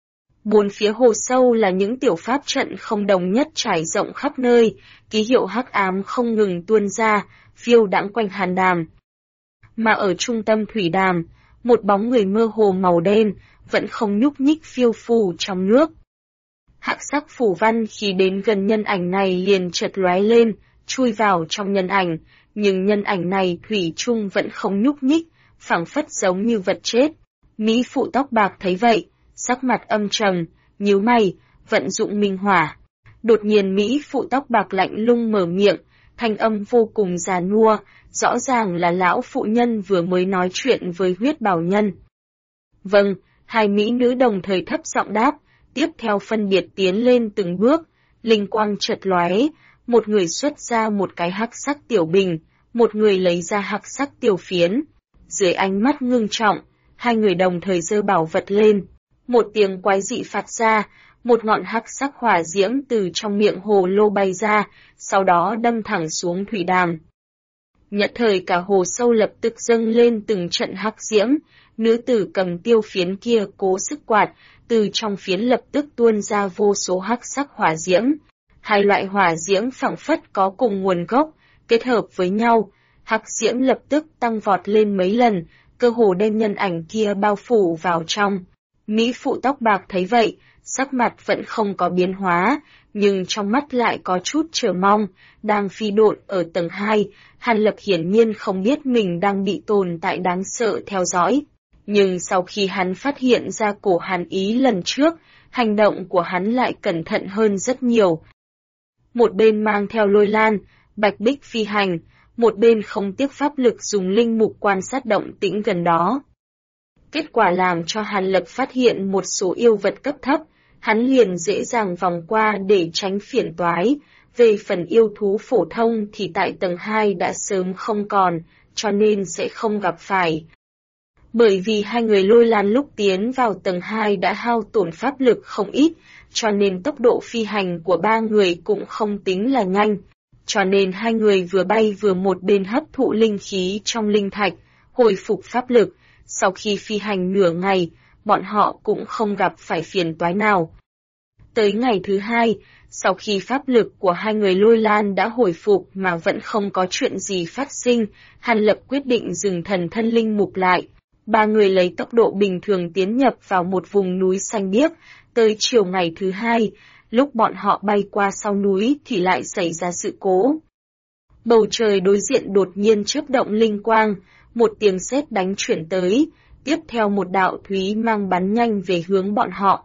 Bốn phía hồ sâu là những tiểu pháp trận không đồng nhất trải rộng khắp nơi, ký hiệu hắc ám không ngừng tuôn ra, phiêu đãng quanh hàn đàm. Mà ở trung tâm thủy đàm, một bóng người mơ hồ màu đen, vẫn không nhúc nhích phiêu phù trong nước. Hắc sắc phù văn khi đến gần nhân ảnh này liền chợt lóe lên, chui vào trong nhân ảnh, nhưng nhân ảnh này thủy chung vẫn không nhúc nhích, phảng phất giống như vật chết. Mỹ phụ tóc bạc thấy vậy, sắc mặt âm trầm, nhíu mày, vận dụng minh hỏa. Đột nhiên Mỹ phụ tóc bạc lạnh lùng mở miệng, thanh âm vô cùng già nua, rõ ràng là lão phụ nhân vừa mới nói chuyện với huyết bào nhân. Vâng, hai mỹ nữ đồng thời thấp giọng đáp, tiếp theo phân biệt tiến lên từng bước, linh quang chợt lóe, một người xuất ra một cái hắc sắc tiểu bình, một người lấy ra hắc sắc tiểu phiến. Dưới ánh mắt ngưng trọng, hai người đồng thời giơ bảo vật lên, một tiếng quái dị phát ra, một ngọn hắc sắc hỏa diễm từ trong miệng hồ lô bay ra, sau đó đâm thẳng xuống thủy đàm. Nhất thời cả hồ sâu lập tức dâng lên từng trận hắc diễm, nữ tử cầm tiêu phiến kia cố sức quạt, từ trong phiến lập tức tuôn ra vô số hắc sắc hỏa diễm. Hai loại hỏa diễm phảng phất có cùng nguồn gốc, kết hợp với nhau, hắc diễm lập tức tăng vọt lên mấy lần, cơ hồ đem nhân ảnh kia bao phủ vào trong. Mỹ phụ tóc bạc thấy vậy, sắc mặt vẫn không có biến hóa, nhưng trong mắt lại có chút chờ mong, đang phi độn ở tầng 2, Hàn Lập hiển nhiên không biết mình đang bị tồn tại đáng sợ theo dõi. Nhưng sau khi hắn phát hiện ra cổ Hàn Ý lần trước, hành động của hắn lại cẩn thận hơn rất nhiều. Một bên mang theo lôi lan, bạch bích phi hành, một bên không tiếc pháp lực dùng linh mục quan sát động tĩnh gần đó. Kết quả làm cho Hàn Lập phát hiện một số yêu vật cấp thấp, hắn liền dễ dàng vòng qua để tránh phiền toái. Về phần yêu thú phổ thông thì tại tầng 2 đã sớm không còn, cho nên sẽ không gặp phải. Bởi vì hai người lôi lan lúc tiến vào tầng 2 đã hao tổn pháp lực không ít, cho nên tốc độ phi hành của ba người cũng không tính là nhanh. Cho nên hai người vừa bay vừa một bên hấp thụ linh khí trong linh thạch, hồi phục pháp lực. Sau khi phi hành nửa ngày, bọn họ cũng không gặp phải phiền toái nào. Tới ngày thứ 2, sau khi pháp lực của hai người lôi lan đã hồi phục mà vẫn không có chuyện gì phát sinh, Hàn Lập quyết định dừng thần thân linh mục lại. Ba người lấy tốc độ bình thường tiến nhập vào một vùng núi xanh biếc. Tới chiều ngày thứ 2, lúc bọn họ bay qua sau núi thì lại xảy ra sự cố. Bầu trời đối diện đột nhiên chớp động linh quang, một tiếng sét đánh chuyển tới, tiếp theo một đạo thúy mang bắn nhanh về hướng bọn họ.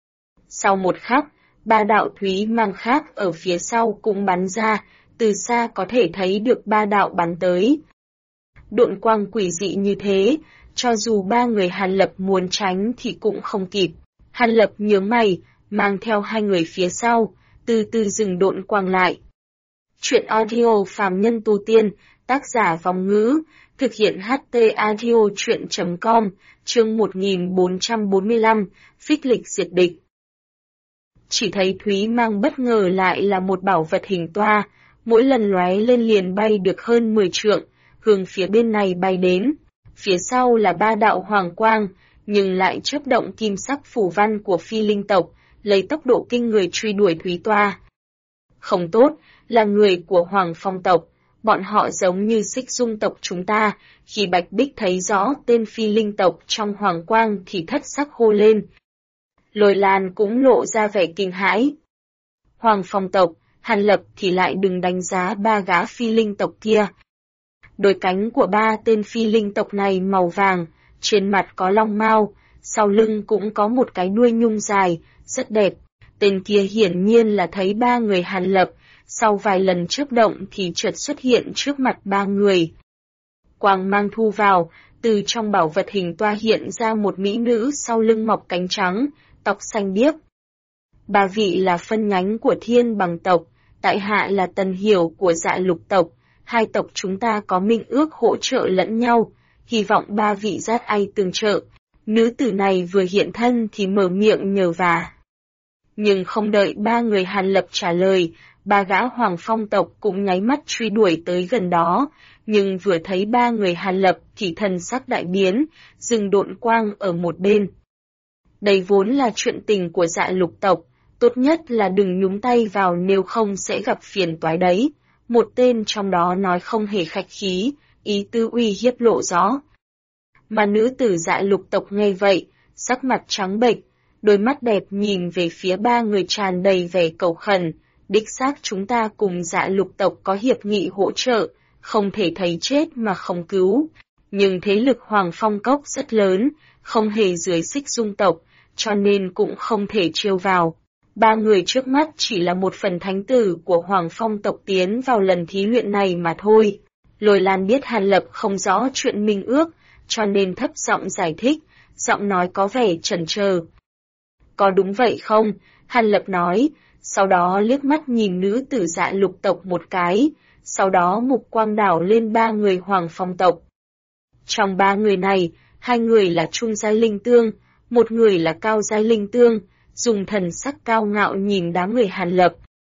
Sau một khắc, ba đạo thúy mang khác ở phía sau cũng bắn ra, từ xa có thể thấy được ba đạo bắn tới. Độn quang quỷ dị như thế, cho dù ba người Hàn Lập muốn tránh thì cũng không kịp. Hàn Lập nhướng mày, mang theo hai người phía sau, từ từ dừng độn quang lại. Chuyện audio phàm nhân tu tiên, tác giả Vong Ngữ, thực hiện HT audio chuyện.com, chương 1445, phích lịch diệt địch. Chỉ thấy Thúy Mang bất ngờ lại là một bảo vật hình toa, mỗi lần lóe lên liền bay được hơn 10 trượng, hướng phía bên này bay đến. Phía sau là ba đạo hoàng quang, nhưng lại chớp động kim sắc phù văn của phi linh tộc, lấy tốc độ kinh người truy đuổi Thúy toa. Không tốt, là người của Hoàng Phong tộc, bọn họ giống như Xích Dung tộc chúng ta, khi Bạch Bích thấy rõ tên phi linh tộc trong hoàng quang thì thất sắc hô lên. Lôi Lan cũng lộ ra vẻ kinh hãi. Hoàng Phong tộc, Hàn Lập thì lại đừng đánh giá ba gã phi linh tộc kia. Đôi cánh của ba tên phi linh tộc này màu vàng, trên mặt có long mao, sau lưng cũng có một cái đuôi nhung dài, rất đẹp. Tên kia hiển nhiên là thấy ba người Hàn Lập, sau vài lần chớp động thì chợt xuất hiện trước mặt ba người. Quang mang thu vào, từ trong bảo vật hình toa hiện ra một mỹ nữ sau lưng mọc cánh trắng, tóc xanh biếc. Ba vị là phân nhánh của Thiên Bằng tộc, tại hạ là Tần Hiểu của Dạ Lục tộc, hai tộc chúng ta có minh ước hỗ trợ lẫn nhau, hy vọng ba vị giát ai tương trợ. Nữ tử này vừa hiện thân thì mở miệng nhờ vả. Nhưng không đợi ba người Hàn Lập trả lời, ba gã Hoàng Phong tộc cũng nháy mắt truy đuổi tới gần đó, nhưng vừa thấy ba người Hàn Lập thì thần sắc đại biến, dừng độn quang ở một bên. Đây vốn là chuyện tình của Dạ Lục tộc, tốt nhất là đừng nhúng tay vào nếu không sẽ gặp phiền toái đấy. Một tên trong đó nói không hề khách khí, ý tư uy hiếp lộ rõ. Mà nữ tử Dạ Lục tộc nghe vậy, sắc mặt trắng bệch, đôi mắt đẹp nhìn về phía ba người tràn đầy vẻ cầu khẩn. Đích xác chúng ta cùng Dạ Lục tộc có hiệp nghị hỗ trợ, không thể thấy chết mà không cứu. Nhưng thế lực Hoàng Phong cốc rất lớn, không hề dưới Xích Dung tộc, cho nên cũng không thể trêu vào. Ba người trước mắt chỉ là một phần thánh tử của Hoàng Phong tộc tiến vào lần thí luyện này mà thôi. Lôi Lan biết Hàn Lập không rõ chuyện minh ước, cho nên thấp giọng giải thích, giọng nói có vẻ chần chờ. Có đúng vậy không? Hàn Lập nói, sau đó liếc mắt nhìn nữ tử Dạ Lục tộc một cái, sau đó mục quang đảo lên ba người Hoàng Phong tộc. Trong ba người này, hai người là trung giai linh tương, một người là cao giai linh tương, dùng thần sắc cao ngạo nhìn đám người Hàn Lập.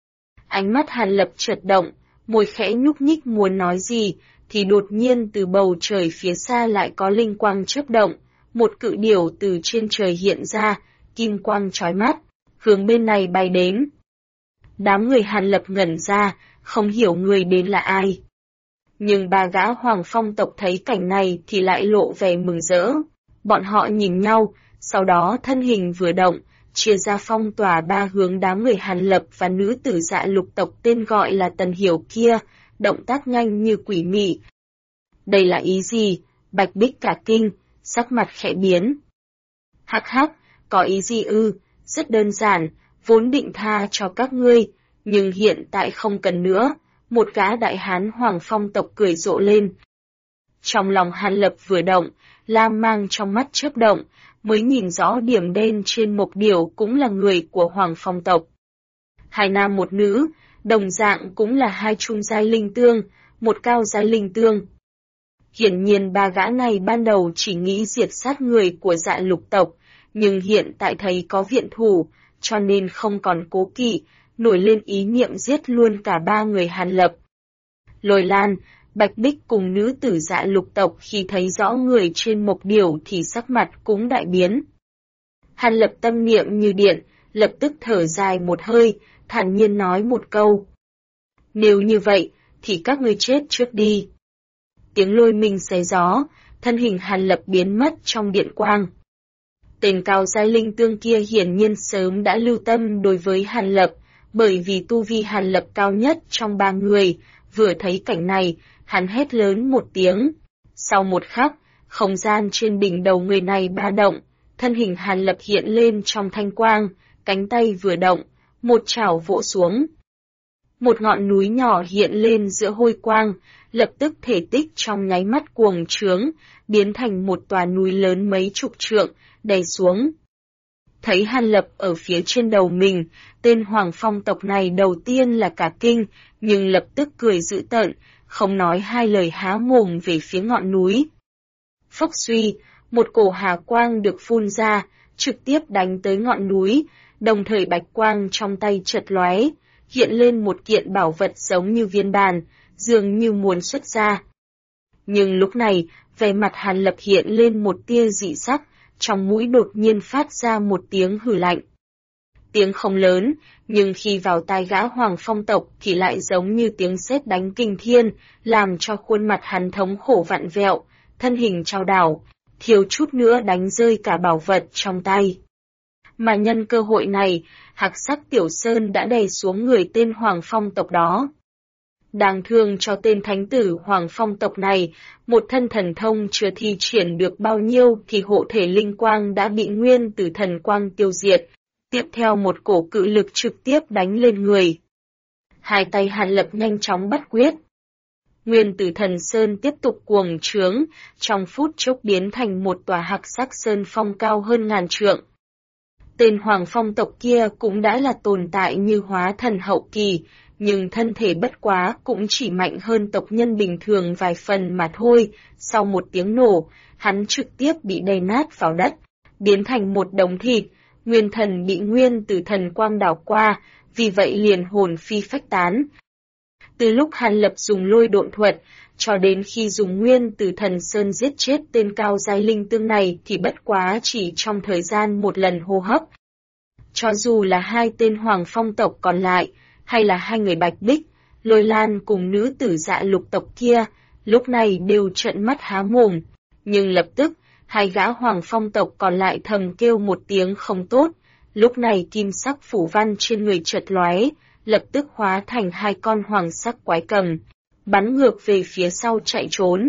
Ánh mắt Hàn Lập chợt động, môi khẽ nhúc nhích muốn nói gì, thì đột nhiên từ bầu trời phía xa lại có linh quang chớp động, một cự điểu từ trên trời hiện ra, kim quang chói mắt, hướng bên này bay đến. Đám người Hàn Lập ngẩn ra, không hiểu người đến là ai. Nhưng ba gã Hoàng Phong tộc thấy cảnh này thì lại lộ vẻ mừng rỡ. Bọn họ nhìn nhau, sau đó thân hình vừa động, chia ra phong tỏa ba hướng đám người Hàn Lập và nữ tử Dạ Lục tộc tên gọi là Tần Hiểu kia, động tác nhanh như quỷ mị. Đây là ý gì? Bạch Bích cả kinh, sắc mặt khẽ biến. Hắc hắc, có ý gì ư? Rất đơn giản, vốn định tha cho các ngươi, nhưng hiện tại không cần nữa. Một gã đại hán Hoàng Phong tộc cười rộ lên. Trong lòng Hàn Lập vừa động, lam mang trong mắt chớp động, mới nhìn rõ điểm đen trên mộc điểu cũng là người của Hoàng Phong tộc. Hai nam một nữ, đồng dạng cũng là hai trung giai linh tương, một cao giai linh tương. Hiển nhiên ba gã này ban đầu chỉ nghĩ diệt sát người của Dạ Lục tộc, nhưng hiện tại thấy có viện thủ, cho nên không còn cố kỵ, nổi lên ý niệm giết luôn cả ba người Hàn Lập. Lôi Lan, Bạch Bích cùng nữ tử Dạ Lục tộc khi thấy rõ người trên mộc điểu thì sắc mặt cũng đại biến. Hàn Lập tâm niệm như điện, lập tức thở dài một hơi, thản nhiên nói một câu. Nếu như vậy, thì các ngươi chết trước đi. Tiếng lôi minh xé gió, thân hình Hàn Lập biến mất trong điện quang. Tên cao giai linh tương kia hiển nhiên sớm đã lưu tâm đối với Hàn Lập, bởi vì tu vi Hàn Lập cao nhất trong ba người, vừa thấy cảnh này, hắn hét lớn một tiếng. Sau một khắc, không gian trên đỉnh đầu người này ba động, thân hình Hàn Lập hiện lên trong thanh quang, cánh tay vừa động, một chảo vỗ xuống. Một ngọn núi nhỏ hiện lên giữa hôi quang, lập tức thể tích trong nháy mắt cuồng trướng, biến thành một tòa núi lớn mấy chục trượng, đè xuống. Thấy Hàn Lập ở phía trên đầu mình, tên Hoàng Phong tộc này đầu tiên là cả kinh, nhưng lập tức cười dữ tợn, không nói hai lời há mồm về phía ngọn núi. Phốc suy, một cổ hà quang được phun ra, trực tiếp đánh tới ngọn núi, đồng thời bạch quang trong tay chợt lóe, hiện lên một kiện bảo vật giống như viên bàn, dường như muốn xuất ra. Nhưng lúc này, vẻ mặt Hàn Lập hiện lên một tia dị sắc, trong mũi đột nhiên phát ra một tiếng hử lạnh. Tiếng không lớn, nhưng khi vào tai gã Hoàng Phong tộc thì lại giống như tiếng sét đánh kinh thiên, làm cho khuôn mặt hắn thống khổ vặn vẹo, thân hình chao đảo, thiếu chút nữa đánh rơi cả bảo vật trong tay. Mà nhân cơ hội này, Hạc Sắc Tiểu Sơn đã đè xuống người tên Hoàng Phong tộc đó. Đáng thương cho tên thánh tử Hoàng Phong tộc này, một thân thần thông chưa thi triển được bao nhiêu thì hộ thể linh quang đã bị nguyên tử thần quang tiêu diệt, tiếp theo một cổ cự lực trực tiếp đánh lên người. Hai tay Hàn Lập nhanh chóng bắt quyết. Nguyên tử thần sơn tiếp tục cuồng trướng, trong phút chốc biến thành một tòa Hạc Sắc Sơn Phong cao hơn ngàn trượng. Tên Hoàng Phong tộc kia cũng đã là tồn tại như hóa thần hậu kỳ, nhưng thân thể bất quá cũng chỉ mạnh hơn tộc nhân bình thường vài phần mà thôi. Sau một tiếng nổ, hắn trực tiếp bị đè nát vào đất, biến thành một đống thịt. Nguyên thần bị nguyên tử thần quang đảo qua, vì vậy liền hồn phi phách tán. Từ lúc Hàn Lập dùng lôi độn thuật, cho đến khi dùng nguyên tử thần sơn giết chết tên cao giai linh tương này thì bất quá chỉ trong thời gian một lần hô hấp. Cho dù là hai tên Hoàng Phong tộc còn lại, hay là hai người Bạch Bích, Lôi Lan cùng nữ tử Dạ Lục tộc kia, lúc này đều trợn mắt há mồm. Nhưng lập tức, hai gã Hoàng Phong tộc còn lại thầm kêu một tiếng không tốt, lúc này kim sắc phủ văn trên người chợt lóe, lập tức hóa thành hai con hoàng sắc quái cầm, bắn ngược về phía sau chạy trốn.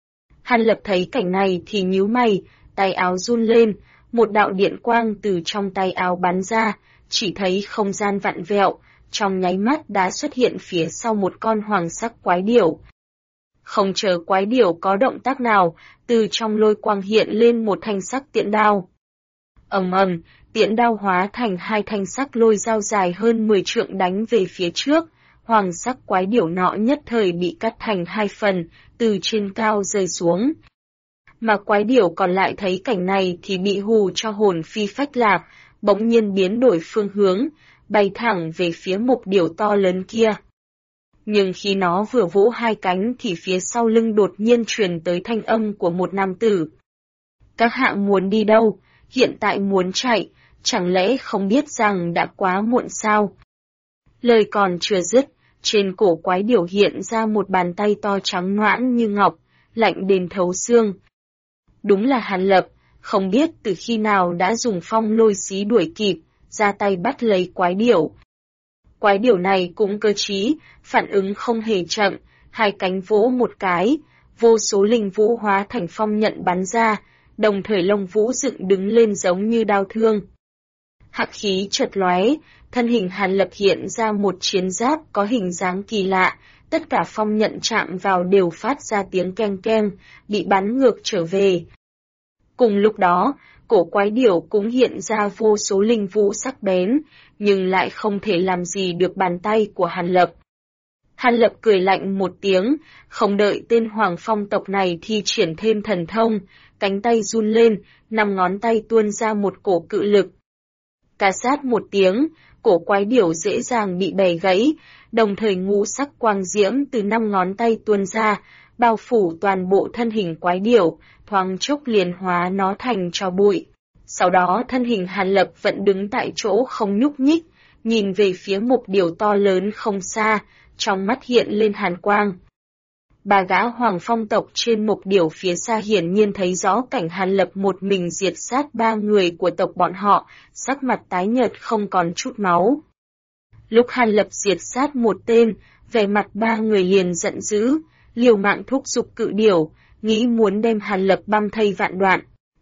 Hàn Lập thấy cảnh này thì nhíu mày, tay áo run lên, một đạo điện quang từ trong tay áo bắn ra, chỉ thấy không gian vặn vẹo, trong nháy mắt đã xuất hiện phía sau một con hoàng sắc quái điểu. Không chờ quái điểu có động tác nào, từ trong lôi quang hiện lên một thanh sắc tiễn đao. Ầm ầm, tiễn đao hóa thành hai thanh sắc lôi dao dài hơn 10 trượng đánh về phía trước, hoàng sắc quái điểu nọ nhất thời bị cắt thành hai phần, từ trên cao rơi xuống. Mà quái điểu còn lại thấy cảnh này thì bị hù cho hồn phi phách lạc, bỗng nhiên biến đổi phương hướng, bay thẳng về phía mục điểu to lớn kia. Nhưng khi nó vừa vỗ hai cánh thì phía sau lưng đột nhiên truyền tới thanh âm của một nam tử. Các hạ muốn đi đâu? Hiện tại muốn chạy, chẳng lẽ không biết rằng đã quá muộn sao? Lời còn chưa dứt, trên cổ quái điểu hiện ra một bàn tay to trắng nõn như ngọc, lạnh đến thấu xương. Đúng là Hàn Lập, không biết từ khi nào đã dùng phong lôi xí đuổi kịp, ra tay bắt lấy quái điểu. Quái điểu này cũng cơ trí, phản ứng không hề chậm, hai cánh vỗ một cái, vô số linh vũ hóa thành phong nhận bắn ra, đồng thời lông vũ dựng đứng lên giống như đao thương. Hắc khí chợt lóe, thân hình Hàn Lập hiện ra một chiến giáp có hình dáng kỳ lạ, tất cả phong nhận chạm vào đều phát ra tiếng keng keng, bị bắn ngược trở về. Cùng lúc đó, cổ quái điểu cũng hiện ra vô số linh vũ sắc bén, nhưng lại không thể làm gì được bàn tay của Hàn Lập. Hàn Lập cười lạnh một tiếng, không đợi tên Hoàng Phong tộc này thi triển thêm thần thông, cánh tay run lên, 5 ngón tay tuôn ra một cổ cự lực. Cà sát một tiếng, cổ quái điểu dễ dàng bị bẻ gãy, đồng thời ngũ sắc quang diễm từ 5 ngón tay tuôn ra, bao phủ toàn bộ thân hình quái điểu, thoáng chốc liền hóa nó thành tro bụi. Sau đó thân hình Hàn Lập vẫn đứng tại chỗ không nhúc nhích, nhìn về phía mục điểu to lớn không xa, trong mắt hiện lên hàn quang. Ba gã Hoàng Phong tộc trên mục điểu phía xa hiển nhiên thấy rõ cảnh Hàn Lập một mình diệt sát 3 người của tộc bọn họ, sắc mặt tái nhợt không còn chút máu. Lúc Hàn Lập diệt sát một tên, vẻ mặt 3 người liền giận dữ, liều mạng thúc giục cự điểu, nghĩ muốn đem Hàn Lập băm thây vạn đoạn.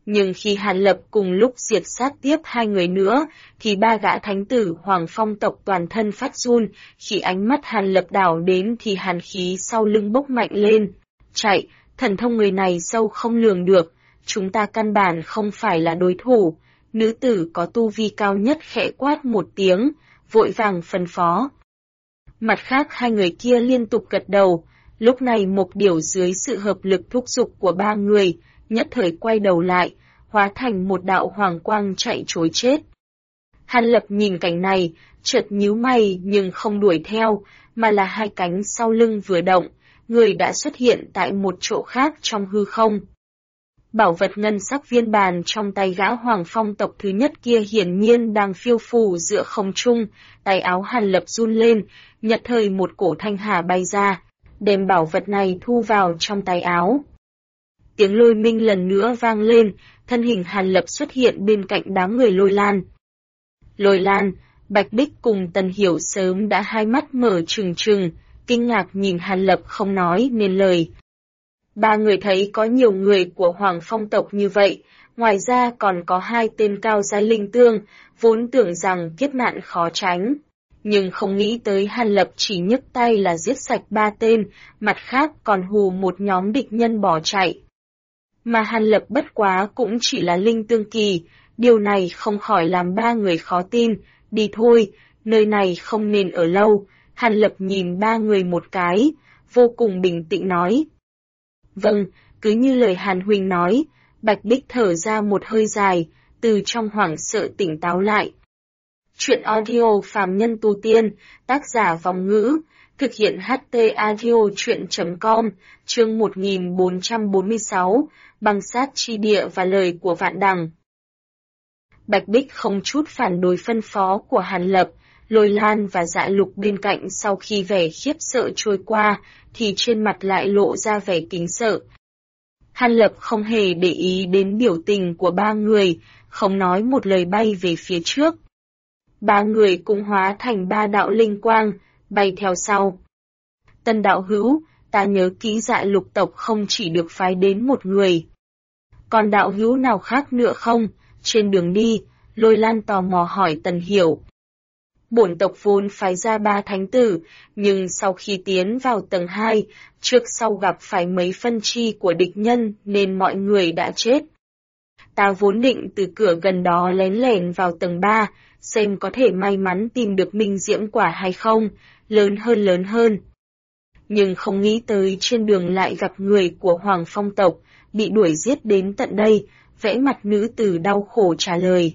Nhưng khi Hàn Lập cùng lúc diệt sát tiếp hai người nữa, thì ba gã thánh tử Hoàng Phong tộc toàn thân phát run, khi ánh mắt Hàn Lập đảo đến thì hàn khí sau lưng bốc mạnh lên. Chạy, thần thông người này sâu không lường được, chúng ta căn bản không phải là đối thủ. Nữ tử có tu vi cao nhất khẽ quát một tiếng, vội vàng phân phó. Mặt khác hai người kia liên tục gật đầu, lúc này Mộc Điểu dưới sự hợp lực thúc giục của ba người, nhất thời quay đầu lại, hóa thành một đạo hoàng quang chạy trối chết. Hàn Lập nhìn cảnh này, chợt nhíu mày nhưng không đuổi theo, mà là hai cánh sau lưng vừa động, người đã xuất hiện tại một chỗ khác trong hư không. Bảo vật ngân sắc viên bàn trong tay gã Hoàng Phong tộc thứ nhất kia hiển nhiên đang phiêu phù giữa không trung, tay áo Hàn Lập run lên, nhất thời một cổ thanh hà bay ra, đem bảo vật này thu vào trong tay áo. Tiếng lôi minh lần nữa vang lên, thân hình Hàn Lập xuất hiện bên cạnh đám người Lôi Lan. Lôi Lan, Bạch Bích cùng Tần Hiểu sớm đã hai mắt mở trừng trừng, kinh ngạc nhìn Hàn Lập không nói nên lời. Ba người thấy có nhiều người của Hoàng Phong tộc như vậy, ngoài ra còn có hai tên cao giai linh tương, vốn tưởng rằng kiếp nạn khó tránh. Nhưng không nghĩ tới Hàn Lập chỉ nhấc tay là giết sạch ba tên, mặt khác còn hù một nhóm địch nhân bỏ chạy. Mà Hàn Lập bất quá cũng chỉ là linh tương kỳ, điều này không khỏi làm ba người khó tin, đi thôi, nơi này không nên ở lâu. Hàn Lập nhìn ba người một cái, vô cùng bình tĩnh nói. Vâng, cứ như lời Hàn Huynh nói, Bạch Bích thở ra một hơi dài, từ trong hoảng sợ tỉnh táo lại. Chuyện audio phàm nhân tu tiên, tác giả Vong Ngữ, thực hiện HT audio chuyện.com, chương 1446, băng sát chi địa và lời của Vạn Đằng. Bạch Bích không chút phản đối phân phó của Hàn Lập, Lôi Lan và Dạ Lục bên cạnh sau khi vẻ khiếp sợ trôi qua, thì trên mặt lại lộ ra vẻ kính sợ. Hàn Lập không hề để ý đến biểu tình của ba người, không nói một lời bay về phía trước. Ba người cũng hóa thành ba đạo linh quang, bay theo sau. Tân đạo hữu, ta nhớ kỹ Dạ Lục tộc không chỉ được phái đến một người. Còn đạo hữu nào khác nữa không? Trên đường đi, Lôi Lan tò mò hỏi Tần Hiểu. Bổn tộc vốn phái ra ba thánh tử, nhưng sau khi tiến vào tầng 2, trước sau gặp phải mấy phân chi của địch nhân nên mọi người đã chết. Ta vốn định từ cửa gần đó lén lẻn vào tầng 3, xem có thể may mắn tìm được minh diễm quả hay không, lớn hơn. Nhưng không nghĩ tới trên đường lại gặp người của Hoàng Phong tộc, bị đuổi giết đến tận đây, vẽ mặt nữ tử đau khổ trả lời.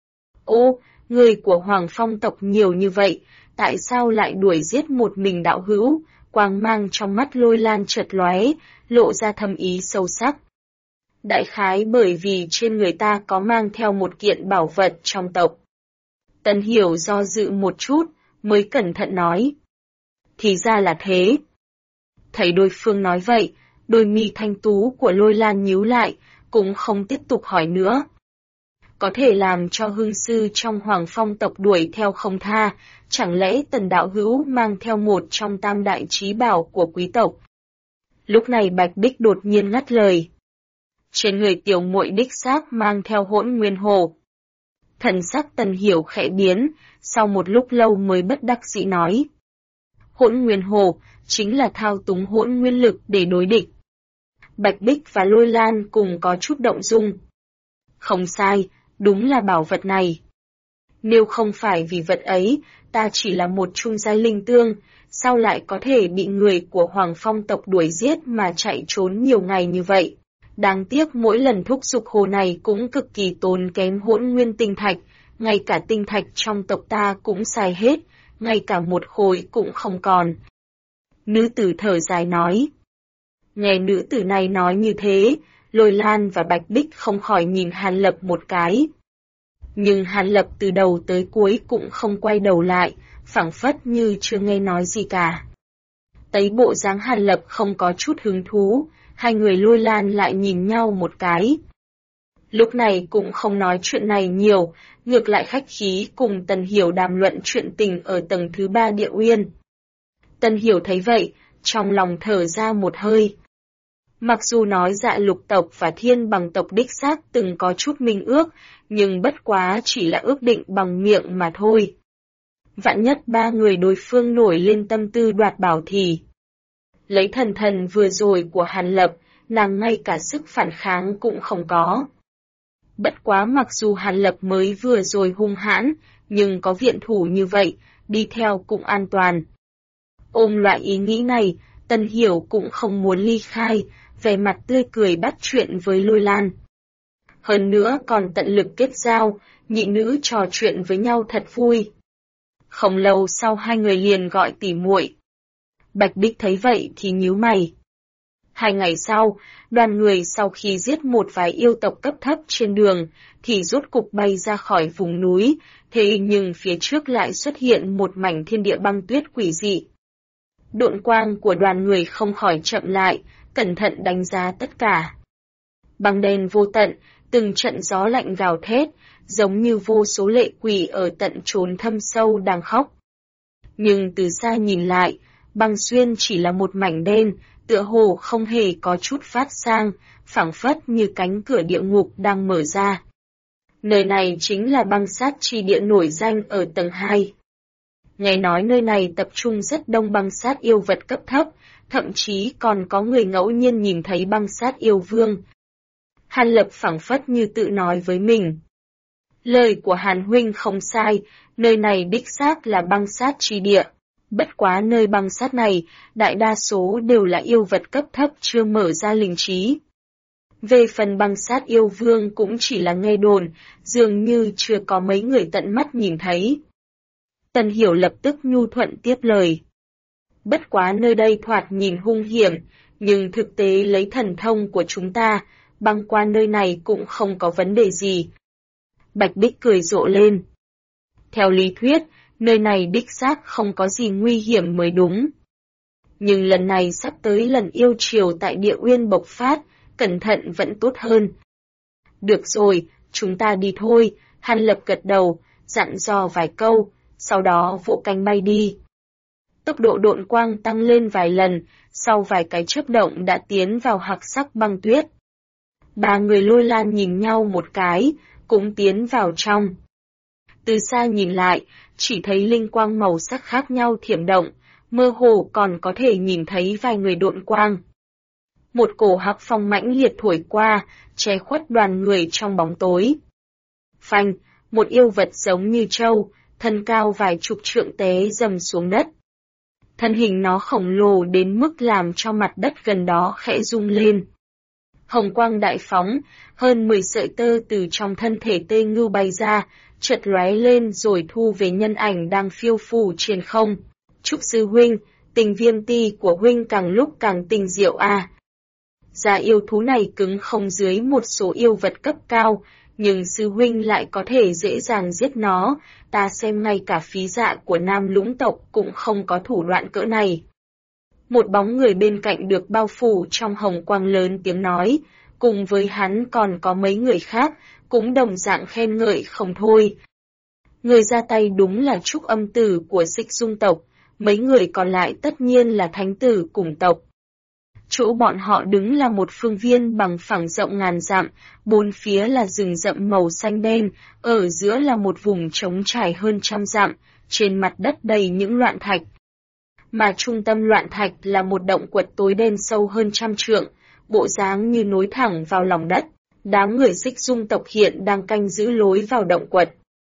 Ô, người của Hoàng Phong tộc nhiều như vậy, tại sao lại đuổi giết một mình đạo hữu? Quang mang trong mắt Lôi Lan chợt lóe, lộ ra thâm ý sâu sắc. Đại khái bởi vì trên người ta có mang theo một kiện bảo vật trong tộc. Tần Hiểu do dự một chút, mới cẩn thận nói. Thì ra là thế. Thấy đối phương nói vậy, đôi mi thanh tú của Lôi Lan nhíu lại, cũng không tiếp tục hỏi nữa. Có thể làm cho hương sư trong Hoàng Phong tộc đuổi theo không tha, chẳng lẽ Tần đạo hữu mang theo một trong tam đại chí bảo của quý tộc? Lúc này Bạch Bích đột nhiên ngắt lời. Trên người tiểu muội đích xác mang theo Hỗn Nguyên Hồ. Thần sắc Tần Hiểu khẽ biến, sau một lúc lâu mới bất đắc dĩ nói. Hỗn Nguyên Hồ chính là thao túng hỗn nguyên lực để đối địch. Bạch Bích và Lôi Lan cùng có chút động dung. Không sai, đúng là bảo vật này. Nếu không phải vì vật ấy, ta chỉ là một trung giai linh tương, sao lại có thể bị người của Hoàng Phong tộc đuổi giết mà chạy trốn nhiều ngày như vậy? Đáng tiếc mỗi lần thúc giục hồ này cũng cực kỳ tốn kém hỗn nguyên tinh thạch, ngay cả tinh thạch trong tộc ta cũng xài hết, ngay cả một khối cũng không còn. Nữ tử thở dài nói. Nghe nữ tử này nói như thế, Lôi Lan và Bạch Bích không khỏi nhìn Hàn Lập một cái. Nhưng Hàn Lập từ đầu tới cuối cũng không quay đầu lại, phảng phất như chưa nghe nói gì cả. Thấy bộ dáng Hàn Lập không có chút hứng thú, hai người Lôi Lan lại nhìn nhau một cái. Lúc này cũng không nói chuyện này nhiều, ngược lại khách khí cùng Tần Hiểu đàm luận chuyện tình ở tầng thứ 3 địa uyên. Tần Hiểu thấy vậy, trong lòng thở ra một hơi. Mặc dù nói Dạ Lục tộc và Thiên Bằng tộc đích xác từng có chút minh ước, nhưng bất quá chỉ là ước định bằng miệng mà thôi. Vạn nhất ba người đối phương nổi lên tâm tư đoạt bảo thì. Lấy thần thần vừa rồi của Hàn Lập, nàng ngay cả sức phản kháng cũng không có. Bất quá mặc dù Hàn Lập mới vừa rồi hung hãn, nhưng có viện thủ như vậy, đi theo cũng an toàn. Ôm loại ý nghĩ này, Tân Hiểu cũng không muốn ly khai, vẻ mặt tươi cười bắt chuyện với Lôi Lan. Hơn nữa còn tận lực kết giao, nhị nữ trò chuyện với nhau thật vui. Không lâu sau hai người liền gọi tỉ muội. Bạch Bích thấy vậy thì nhíu mày. 2 ngày sau, đoàn người sau khi giết một vài yêu tộc cấp thấp trên đường, thì rốt cục bay ra khỏi vùng núi, thế nhưng phía trước lại xuất hiện một mảnh thiên địa băng tuyết quỷ dị. Độn quang của đoàn người không khỏi chậm lại, cẩn thận đánh giá tất cả. Băng đen vô tận, từng trận gió lạnh gào thét, giống như vô số lệ quỷ ở tận chốn thâm sâu đang khóc. Nhưng từ xa nhìn lại, băng xuyên chỉ là một mảnh đen, tựa hồ không hề có chút phát sang, phảng phất như cánh cửa địa ngục đang mở ra. Nơi này chính là băng sát chi địa nổi danh ở tầng 2. Nghe nói nơi này tập trung rất đông băng sát yêu vật cấp thấp, thậm chí còn có người ngẫu nhiên nhìn thấy băng sát yêu vương. Hàn Lập phảng phất như tự nói với mình. Lời của Hàn huynh không sai, nơi này đích xác là băng sát chi địa. Bất quá nơi băng sát này, đại đa số đều là yêu vật cấp thấp chưa mở ra linh trí. Về phần băng sát yêu vương cũng chỉ là nghe đồn, dường như chưa có mấy người tận mắt nhìn thấy. Tần Hiểu lập tức nhu thuận tiếp lời. Bất quá nơi đây thoạt nhìn hung hiểm, nhưng thực tế lấy thần thông của chúng ta, băng qua nơi này cũng không có vấn đề gì. Bạch Bích cười rộ lên. Theo lý thuyết, nơi này đích xác không có gì nguy hiểm mới đúng. Nhưng lần này sắp tới lần yêu triều tại địa uyên bộc phát, cẩn thận vẫn tốt hơn. Được rồi, chúng ta đi thôi, Hàn Lập gật đầu, dặn dò vài câu, sau đó vỗ cánh bay đi. Tốc độ độn quang tăng lên vài lần, sau vài cái chớp động đã tiến vào hạc sắc băng tuyết. Ba người Lôi Lan nhìn nhau một cái, cũng tiến vào trong. Từ xa nhìn lại, chỉ thấy linh quang màu sắc khác nhau thiểm động, mơ hồ còn có thể nhìn thấy vài người độn quang. Một cổ hắc phong mãnh liệt thổi qua, che khuất đoàn người trong bóng tối. Phanh, một yêu vật giống như trâu, thân cao vài chục trượng té dầm xuống đất. Thân hình nó khổng lồ đến mức làm cho mặt đất gần đó khẽ rung lên. Hồng quang đại phóng, hơn 10 sợi tơ từ trong thân thể tê ngưu bay ra, chợt lóe lên rồi thu về nhân ảnh đang phiêu phù trên không. Trúc sư huynh, tình viêm ti của huynh càng lúc càng tinh diệu à. Gia yêu thú này cứng không dưới một số yêu vật cấp cao, nhưng sư huynh lại có thể dễ dàng giết nó, ta xem ngay cả phí dạ của Nam Lũng tộc cũng không có thủ đoạn cỡ này. Một bóng người bên cạnh được bao phủ trong hồng quang lớn tiếng nói, cùng với hắn còn có mấy người khác, cũng đồng dạng khen ngợi không thôi. Người ra tay đúng là Trúc Âm Tử của Dịch Dung tộc, mấy người còn lại tất nhiên là Thánh Tử cùng tộc. Chỗ bọn họ đứng là một phương viên bằng phẳng rộng ngàn dặm, bốn phía là rừng rậm màu xanh đen, ở giữa là một vùng trống trải hơn 100 dặm, trên mặt đất đầy những loạn thạch. Mà trung tâm loạn thạch là một động quật tối đen sâu hơn 100 trượng, bộ dáng như nối thẳng vào lòng đất. Đám người Xích Dung tộc hiện đang canh giữ lối vào động quật.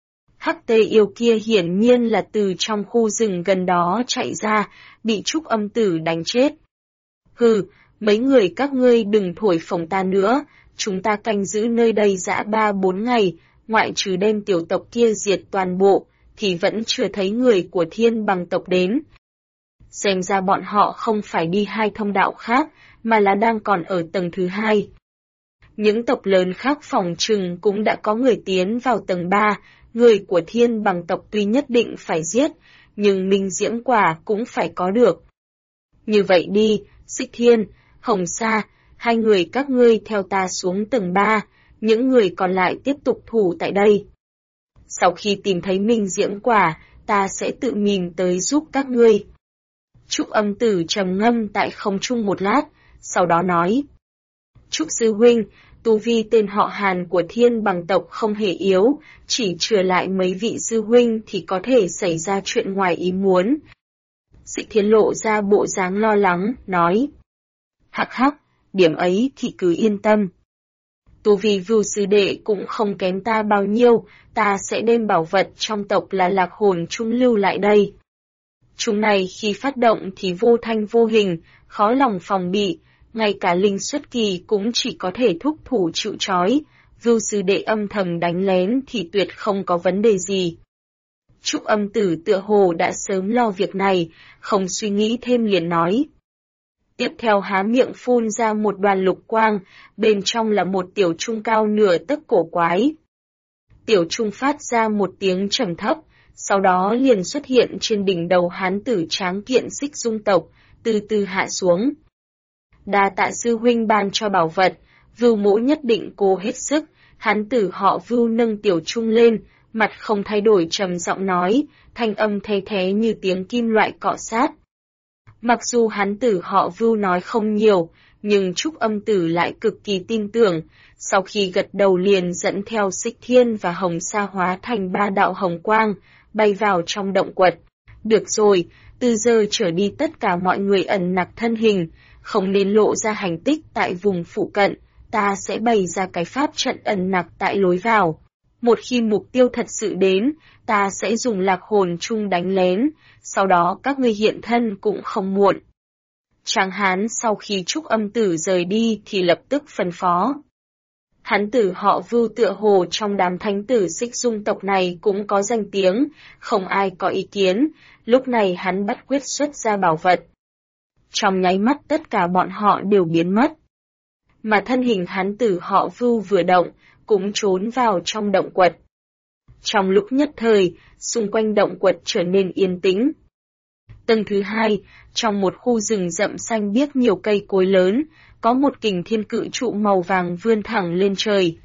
Hắc Tê yêu kia hiển nhiên là từ trong khu rừng gần đó chạy ra, bị Trúc Âm Tử đánh chết. Hừ, mấy người các ngươi đừng thổi phồng ta nữa, chúng ta canh giữ nơi đây dã 3-4 ngày, ngoại trừ đem tiểu tộc kia diệt toàn bộ, thì vẫn chưa thấy người của Thiên Bằng tộc đến. Xem ra bọn họ không phải đi hai thông đạo khác, mà là đang còn ở tầng thứ 2. Những tộc lớn khác phòng trừng cũng đã có người tiến vào tầng 3, người của Thiên Bằng tộc tuy nhất định phải giết, nhưng minh diễm quả cũng phải có được. Như vậy đi, Xích Thiên, Hồng Sa, hai người các ngươi theo ta xuống tầng 3, những người còn lại tiếp tục thủ tại đây. Sau khi tìm thấy minh diễm quả, ta sẽ tự mình tới giúp các ngươi. Trúc Âm Tử trầm ngâm tại không trung một lát, sau đó nói, Trúc sư huynh, tu vi tên họ Hàn của Thiên Bằng tộc không hề yếu, chỉ trừ lại mấy vị sư huynh thì có thể xảy ra chuyện ngoài ý muốn. Xích Thiến lộ ra bộ dáng lo lắng, nói. Hắc hắc, điểm ấy thì cứ yên tâm. Tu vi Vưu sư đệ cũng không kém ta bao nhiêu, ta sẽ đem bảo vật trong tộc là lạc hồn trung lưu lại đây. Chúng này khi phát động thì vô thanh vô hình, khó lòng phòng bị, ngay cả linh xuất kỳ cũng chỉ có thể thúc thủ chịu trói, Vưu sư đệ âm thầm đánh lén thì tuyệt không có vấn đề gì. Trúc Âm Tử tựa hồ đã sớm lo việc này, không suy nghĩ thêm liền nói. Tiếp theo há miệng phun ra một đoàn lục quang, bên trong là một tiểu trung cao nửa tấc cổ quái. Tiểu trung phát ra một tiếng trầm thấp, sau đó liền xuất hiện trên đỉnh đầu hán tử tráng kiện Xích Dung tộc, từ từ hạ xuống. Đa tạ sư huynh ban cho bảo vật, Vưu mỗ nhất định cố hết sức, hán tử họ Vưu nâng tiểu trung lên, mặt không thay đổi trầm giọng nói, thanh âm thay thế như tiếng kim loại cọ sát. Mặc dù hán tử họ Vưu nói không nhiều, nhưng Trúc Âm Tử lại cực kỳ tin tưởng, sau khi gật đầu liền dẫn theo Xích Thiên và Hồng Sa hóa thành 3 đạo hồng quang, bay vào trong động quật. Được rồi, từ giờ trở đi tất cả mọi người ẩn nặc thân hình, không nên lộ ra hành tích tại vùng phụ cận, ta sẽ bày ra cái pháp trận ẩn nặc tại lối vào. Một khi mục tiêu thật sự đến, ta sẽ dùng lạc hồn chung đánh lén, sau đó các ngươi hiện thân cũng không muộn. Tráng hán sau khi Trúc Âm Tử rời đi thì lập tức phân phó. Hán tử họ Vưu tựa hồ trong đám thánh tử Xích Dung tộc này cũng có danh tiếng, không ai có ý kiến, lúc này hắn bắt quyết xuất ra bảo vật. Trong nháy mắt tất cả bọn họ đều biến mất. Mà thân hình hán tử họ Vưu vừa động, cũng trốn vào trong động quật. Trong lúc nhất thời, xung quanh động quật trở nên yên tĩnh. Tầng thứ 2, trong một khu rừng rậm xanh biếc nhiều cây cối lớn, có một kình thiên cự trụ màu vàng vươn thẳng lên trời.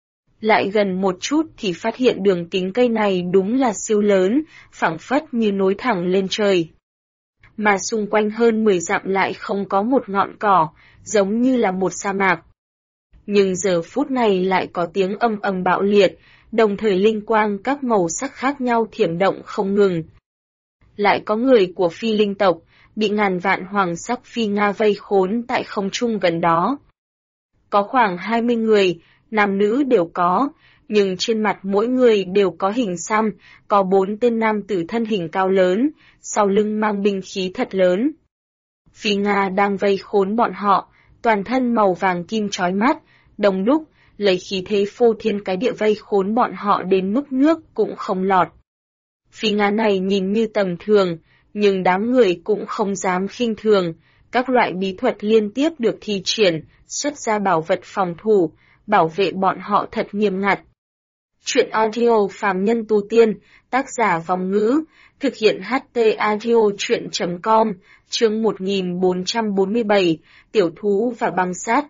Lại gần một chút thì phát hiện đường kính cây này đúng là siêu lớn, phảng phất như nối thẳng lên trời. Mà xung quanh hơn 10 dặm lại không có một ngọn cỏ, giống như là một sa mạc. Nhưng giờ phút này lại có tiếng âm ầm bạo liệt, đồng thời linh quang các màu sắc khác nhau thiểm động không ngừng. Lại có người của phi linh tộc, bị ngàn vạn hoàng sắc phi Nga vây khốn tại không trung gần đó. Có khoảng 20 người, nam nữ đều có, nhưng trên mặt mỗi người đều có hình xăm, có 4 tên nam tử thân hình cao lớn, sau lưng mang binh khí thật lớn. Phi Nga đang vây khốn bọn họ, toàn thân màu vàng kim chói mắt, đồng đúc, lấy khí thế phô thiên cái địa vây khốn bọn họ đến mức nước cũng không lọt. Phi Nga này nhìn như tầm thường, nhưng đám người cũng không dám khinh thường, các loại bí thuật liên tiếp được thi triển, xuất ra bảo vật phòng thủ, bảo vệ bọn họ thật nghiêm ngặt. Chuyện audio phàm nhân tu tiên, tác giả Vong Ngữ, thực hiện HT audio chuyện.com, chương 1447, tiểu thú và băng sát.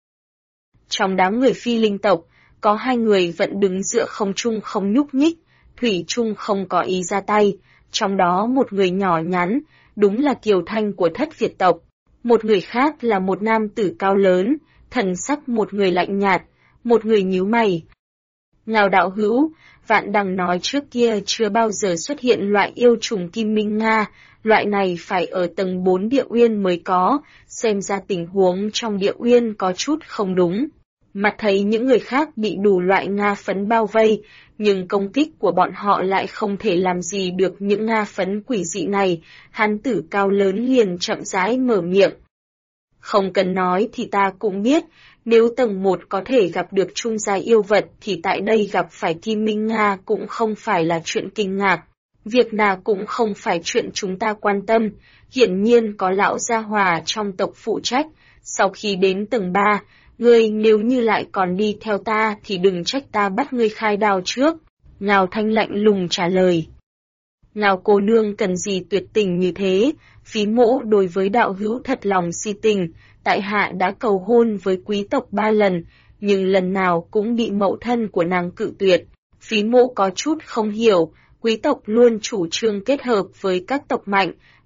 Trong đám người phi linh tộc, có 2 người vẫn đứng giữa không trung không nhúc nhích, thủy chung không có ý ra tay, trong đó một người nhỏ nhắn, đúng là Kiều Thanh của Thất Việt tộc, một người khác là một nam tử cao lớn, thần sắc một người lạnh nhạt, một người nhíu mày. Ngao đạo hữu, Vạn Đằng nói trước kia chưa bao giờ xuất hiện loại yêu trùng kim minh Nga, loại này phải ở tầng 4 địa uyên mới có, xem ra tình huống trong địa uyên có chút không đúng. Mặt thấy những người khác bị đủ loại Nga phấn bao vây, nhưng công kích của bọn họ lại không thể làm gì được những Nga phấn quỷ dị này, hán tử cao lớn liền chậm rãi mở miệng. Không cần nói thì ta cũng biết, nếu tầng 1 có thể gặp được trung giai yêu vật thì tại đây gặp phải Kim Minh Nga cũng không phải là chuyện kinh ngạc. Việc nào cũng không phải chuyện chúng ta quan tâm, hiển nhiên có lão gia hòa trong tộc phụ trách, sau khi đến tầng 3, ngươi nếu như lại còn đi theo ta thì đừng trách ta bắt ngươi khai đao trước. Ngao Thanh lạnh lùng trả lời. Ngao cô nương cần gì tuyệt tình như thế, phí mỗ đối với đạo hữu thật lòng si tình, tại hạ đã cầu hôn với quý tộc 3 lần, nhưng lần nào cũng bị mẫu thân của nàng cự tuyệt. Phí mỗ có chút không hiểu, quý tộc luôn chủ trương kết hợp với các tộc mạnh,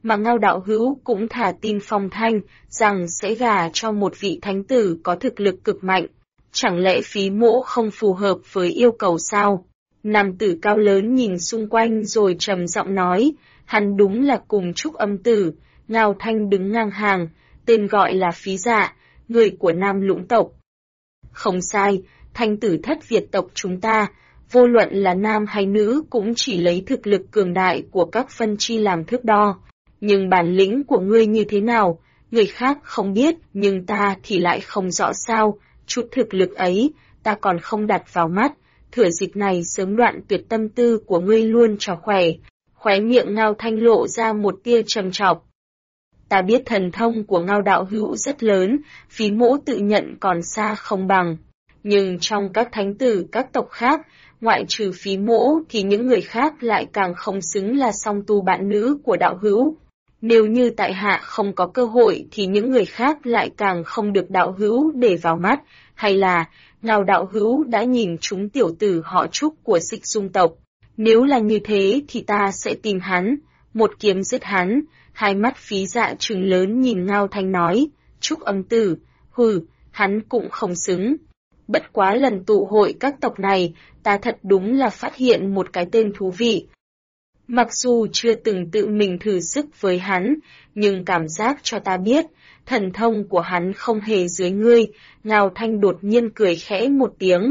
mà Ngao đạo hữu cũng thả tin phong thanh rằng sẽ gả cho một vị thánh tử có thực lực cực mạnh. Chẳng lẽ Phí Mỗ không phù hợp với yêu cầu sao? Nam tử cao lớn nhìn xung quanh rồi trầm giọng nói, hắn đúng là cùng Trúc Âm tử. Ngao Thanh đứng ngang hàng, tên gọi là Phí Dạ, người của Nam Lũng tộc. Không sai, thanh tử thất Việt tộc chúng ta, vô luận là nam hay nữ cũng chỉ lấy thực lực cường đại của các phân chi làm thước đo. Nhưng bản lĩnh của ngươi như thế nào, người khác không biết nhưng ta thì lại không rõ sao, chút thực lực ấy ta còn không đặt vào mắt, thừa dịp này sớm đoạn tuyệt tâm tư của ngươi luôn cho khỏe. Khóe miệng Ngao Thanh lộ ra một tia trầm trọc. Ta biết thần thông của Ngao đạo hữu rất lớn, Phí Mỗ tự nhận còn xa không bằng. Nhưng trong các thánh tử các tộc khác, ngoại trừ Phí Mỗ thì những người khác lại càng không xứng là song tu bạn nữ của đạo hữu. Nếu như tại hạ không có cơ hội thì những người khác lại càng không được đạo hữu để vào mắt, hay là Ngao đạo hữu đã nhìn chúng tiểu tử họ Trúc của Xích Dung tộc. Nếu là như thế thì ta sẽ tìm hắn, một kiếm giết hắn. Hai mắt Phí Dạ trừng lớn nhìn Ngao Thanh nói, Trúc Âm tử, hắn cũng không xứng. Bất quá lần tụ hội các tộc này, ta thật đúng là phát hiện một cái tên thú vị. Mặc dù chưa từng tự mình thử sức với hắn, nhưng cảm giác cho ta biết, thần thông của hắn không hề dưới ngươi. Ngao Thanh đột nhiên cười khẽ một tiếng.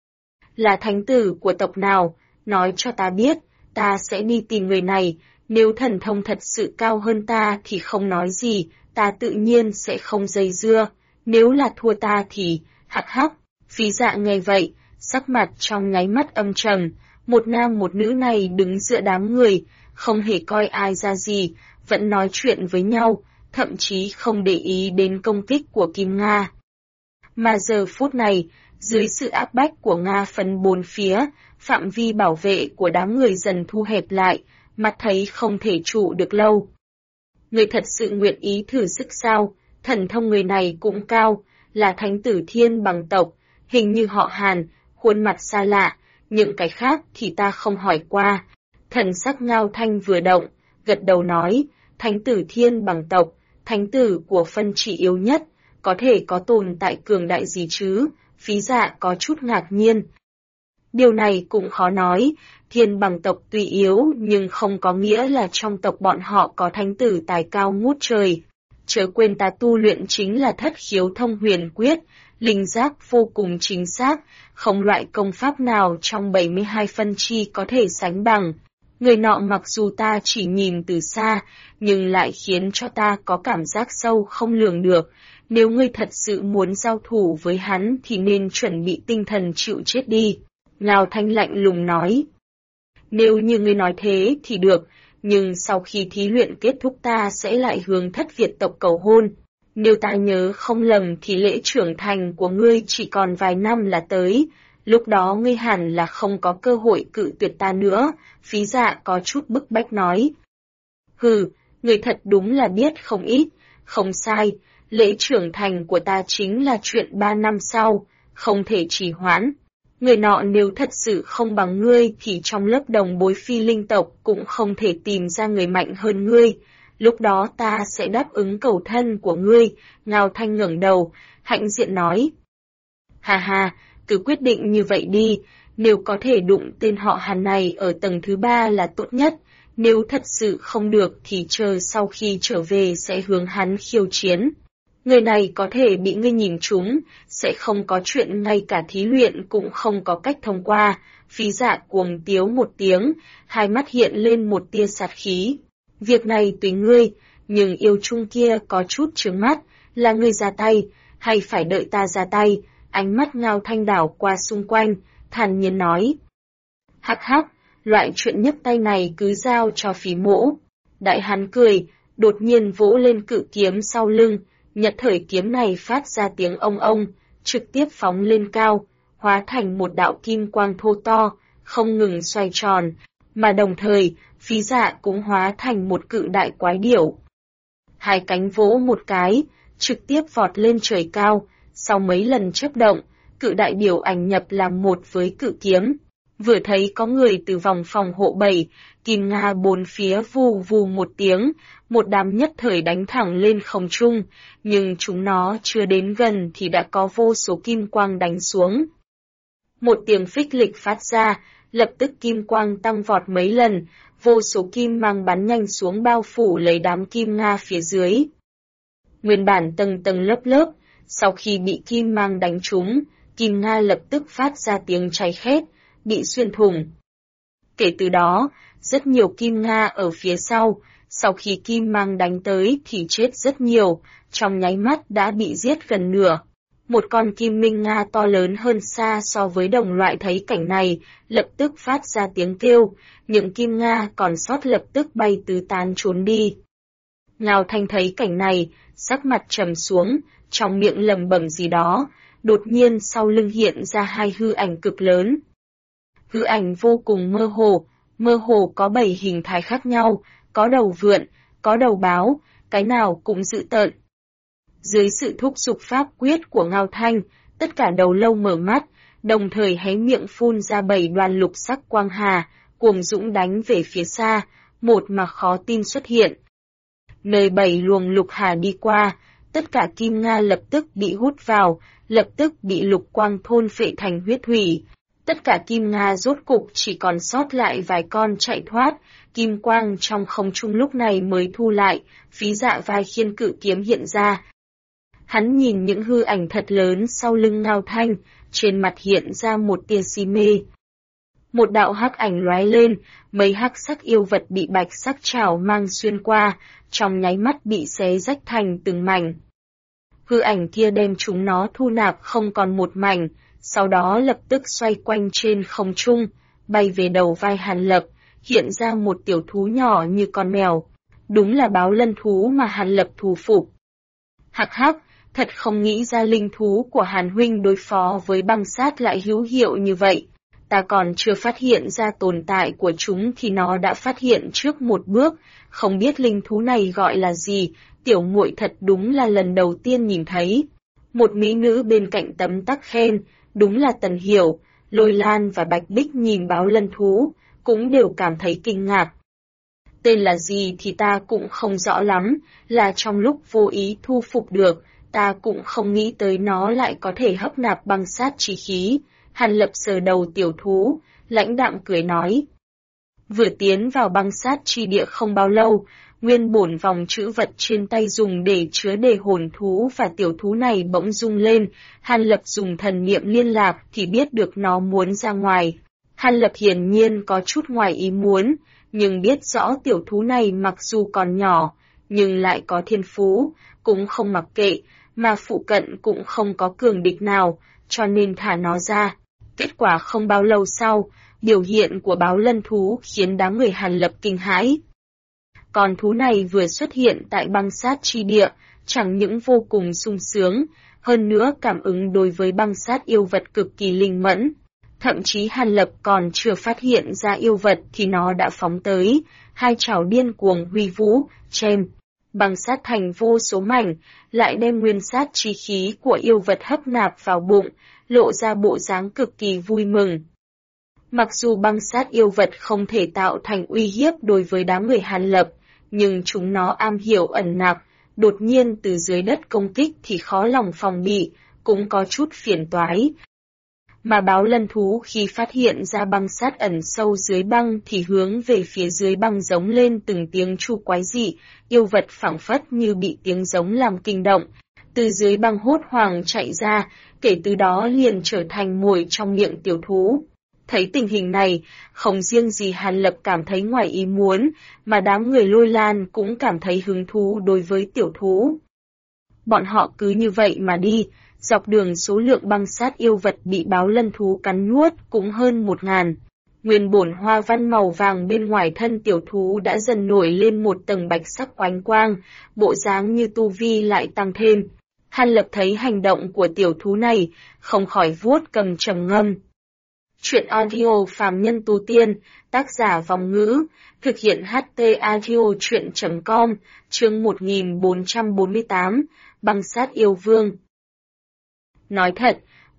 Là thánh tử của tộc nào, nói cho ta biết, ta sẽ đi tìm người này. Nếu thần thông thật sự cao hơn ta thì không nói gì, ta tự nhiên sẽ không dây dưa. Nếu là thua ta thì, hắc hắc. Phí Dạ nghe vậy, sắc mặt trong nháy mắt âm trầm. Một nam một nữ này đứng giữa đám người, không hề coi ai ra gì, vẫn nói chuyện với nhau, thậm chí không để ý đến công kích của Kim Nga. Mà giờ phút này, dưới sự áp bách của Nga phân bốn phía, phạm vi bảo vệ của đám người dần thu hẹp lại, mắt thấy không thể trụ được lâu. Người thật sự nguyện ý thử sức sao? Thần thông người này cũng cao, là thánh tử Thiên Bằng tộc, hình như họ Hàn, khuôn mặt xa lạ, những cái khác thì ta không hỏi qua. Thần sắc Ngao Thanh vừa động, gật đầu nói, thánh tử Thiên Bằng tộc, thánh tử của phân chỉ yếu nhất, có thể có tồn tại cường đại gì chứ? Phí Dạ có chút ngạc nhiên. Điều này cũng khó nói, Thiên Bằng tộc tuy yếu nhưng không có nghĩa là trong tộc bọn họ có thánh tử tài cao ngút trời. Chớ quên ta tu luyện chính là thất khiếu thông huyền quyết, linh giác vô cùng chính xác, không loại công pháp nào trong 72 phân chi có thể sánh bằng. Người nọ mặc dù ta chỉ nhìn từ xa, nhưng lại khiến cho ta có cảm giác sâu không lường được. Nếu ngươi thật sự muốn giao thủ với hắn thì nên chuẩn bị tinh thần chịu chết đi. Ngao Thanh lạnh lùng nói. Nếu như ngươi nói thế thì được, nhưng sau khi thí luyện kết thúc ta sẽ lại hướng thất Việt tộc cầu hôn. Nếu ta nhớ không lầm thì lễ trưởng thành của ngươi chỉ còn vài năm là tới, lúc đó ngươi hẳn là không có cơ hội cự tuyệt ta nữa, Phí Dạ có chút bức bách nói. Ngươi thật đúng là biết không ít, không sai, lễ trưởng thành của ta chính là chuyện 3 năm sau, không thể trì hoãn. Người nọ nếu thật sự không bằng ngươi thì trong lớp đồng bối phi linh tộc cũng không thể tìm ra người mạnh hơn ngươi. Lúc đó ta sẽ đáp ứng cầu thân của ngươi. Ngao Thanh ngẩng đầu, hãnh diện nói. Ha, cứ quyết định như vậy đi, nếu có thể đụng tên họ Hàn này ở tầng thứ 3 là tốt nhất. Nếu thật sự không được thì chờ sau khi trở về sẽ hướng hắn khiêu chiến. Người này có thể bị ngươi nhìn trúng, sẽ không có chuyện ngay cả thí luyện cũng không có cách thông qua. Phí Dạ cuồng tiếu một tiếng, hai mắt hiện lên một tia sát khí. Việc này tùy ngươi, nhưng yêu chung kia có chút chướng mắt, là ngươi ra tay, hay phải đợi ta ra tay? Ánh mắt Ngao Thanh đảo qua xung quanh, thản nhiên nói. Hắc hắc, loại chuyện nhấc tay này cứ giao cho Phí Mỗ. Đại hán cười, đột nhiên vỗ lên cự kiếm sau lưng. Nhật thời kiếm này phát ra tiếng ông, trực tiếp phóng lên cao, hóa thành một đạo kim quang thô to, không ngừng xoay tròn, mà đồng thời, Phí Dạ cũng hóa thành một cự đại quái điểu. Hai cánh vỗ một cái, trực tiếp vọt lên trời cao, sau mấy lần chớp động, cự đại điểu ảnh nhập làm một với cự kiếm. Vừa thấy có người từ vòng phòng hộ 7, kim nga bốn phía vù vù một tiếng, một đám nhất thời đánh thẳng lên không trung, nhưng chúng nó chưa đến gần thì đã có vô số kim quang đánh xuống. Một tiếng phích lịch phát ra, lập tức kim quang tăng vọt mấy lần, vô số kim mang bắn nhanh xuống bao phủ lấy đám kim nga phía dưới. Nguyên bản tầng tầng lớp lớp, sau khi bị kim mang đánh trúng, kim nga lập tức phát ra tiếng cháy khét, bị xuyên thủng. Kể từ đó, rất nhiều kim nga ở phía sau khi kim mang đánh tới thì chết rất nhiều, trong nháy mắt đã bị giết gần nửa. Một con kim minh nga to lớn hơn xa so với đồng loại thấy cảnh này, lập tức phát ra tiếng kêu, những kim nga còn sót lập tức bay tứ tán trốn đi. Ngao Thanh thấy cảnh này, sắc mặt trầm xuống, trong miệng lẩm bẩm gì đó, đột nhiên sau lưng hiện ra hai hư ảnh cực lớn. Hư ảnh vô cùng mơ hồ có 7 hình thái khác nhau, có đầu vượn, có đầu báo, cái nào cũng dữ tợn. Dưới sự thúc giục pháp quyết của Ngao Thanh, tất cả đầu lâu mở mắt, đồng thời hé miệng phun ra 7 đoàn lục sắc quang hà, cuồng dũng đánh về phía xa, một mà khó tin xuất hiện. Nơi 7 luồng lục hà đi qua, tất cả kim nga lập tức bị hút vào, lập tức bị lục quang thôn phệ thành huyết thủy. Tất cả kim nga rốt cục chỉ còn sót lại vài con chạy thoát, kim quang trong không trung lúc này mới thu lại, Phí Dạ vai khiên cự kiếm hiện ra. Hắn nhìn những hư ảnh thật lớn sau lưng Ngao Thanh, trên mặt hiện ra một tia si mê. Một đạo hắc ảnh lóe lên, mấy hắc sắc yêu vật bị bạch sắc trảo mang xuyên qua, trong nháy mắt bị xé rách thành từng mảnh. Hư ảnh kia đem chúng nó thu nạp không còn một mảnh, sau đó lập tức xoay quanh trên không trung, bay về đầu vai Hàn Lập, hiện ra một tiểu thú nhỏ như con mèo. Đúng là báo lân thú mà Hàn Lập thu phục. Hắc hắc, thật không nghĩ ra linh thú của Hàn huynh đối phó với băng sát lại hữu hiệu như vậy. Ta còn chưa phát hiện ra tồn tại của chúng thì nó đã phát hiện trước một bước, không biết linh thú này gọi là gì, tiểu muội thật đúng là lần đầu tiên nhìn thấy. Một mỹ nữ bên cạnh tấm tắc khen, đúng là Tần Hiểu, Lôi Lan và Bạch Bích nhìn báo lân thú, cũng đều cảm thấy kinh ngạc. Tên là gì thì ta cũng không rõ lắm, là trong lúc vô ý thu phục được, ta cũng không nghĩ tới nó lại có thể hấp nạp băng sát chi khí. Hàn Lập sờ đầu tiểu thú, lãnh đạm cười nói. Vừa tiến vào băng sát chi địa không bao lâu, nguyên bổn vòng chữ vật trên tay dùng để chứa đề hồn thú và tiểu thú này bỗng rung lên, Hàn Lập dùng thần niệm liên lạc thì biết được nó muốn ra ngoài. Hàn Lập hiển nhiên có chút ngoài ý muốn, nhưng biết rõ tiểu thú này mặc dù còn nhỏ, nhưng lại có thiên phú, cũng không mặc kệ, mà phụ cận cũng không có cường địch nào, cho nên thả nó ra. Kết quả không bao lâu sau, biểu hiện của báo lân thú khiến đám người Hàn Lập kinh hãi. Con thú này vừa xuất hiện tại băng sát chi địa, chẳng những vô cùng sung sướng, hơn nữa cảm ứng đối với băng sát yêu vật cực kỳ linh mẫn. Thậm chí Hàn Lập còn chưa phát hiện ra yêu vật thì nó đã phóng tới, hai chảo điên cuồng huy vũ, chém. Băng sát thành vô số mảnh, lại đem nguyên sát chi khí của yêu vật hấp nạp vào bụng, lộ ra bộ dáng cực kỳ vui mừng. Mặc dù băng sát yêu vật không thể tạo thành uy hiếp đối với đám người Hàn Lập, nhưng chúng nó am hiểu ẩn nặc, đột nhiên từ dưới đất công kích thì khó lòng phòng bị, cũng có chút phiền toái. Mà báo lân thú khi phát hiện ra băng sát ẩn sâu dưới băng thì hướng về phía dưới băng giống lên từng tiếng chu quái dị, yêu vật phảng phất như bị tiếng giống làm kinh động, từ dưới băng hốt hoảng chạy ra, kể từ đó liền trở thành mồi trong miệng tiểu thú. Thấy tình hình này, không riêng gì Hàn Lập cảm thấy ngoài ý muốn, mà đám người Lôi Lan cũng cảm thấy hứng thú đối với tiểu thú. Bọn họ cứ như vậy mà đi, dọc đường số lượng băng sát yêu vật bị báo lân thú cắn nuốt cũng hơn 1000. Nguyên bổn hoa văn màu vàng bên ngoài thân tiểu thú đã dần nổi lên một tầng bạch sắc oánh quang, bộ dáng như tu vi lại tăng thêm. Hàn Lập thấy hành động của tiểu thú này, không khỏi vuốt cầm trầm ngâm. Chuyện audio phàm nhân tu tiên, tác giả Vòng Ngữ, thực hiện HT audio chuyện.com, chương 1448, băng sát yêu vương. Nói thật,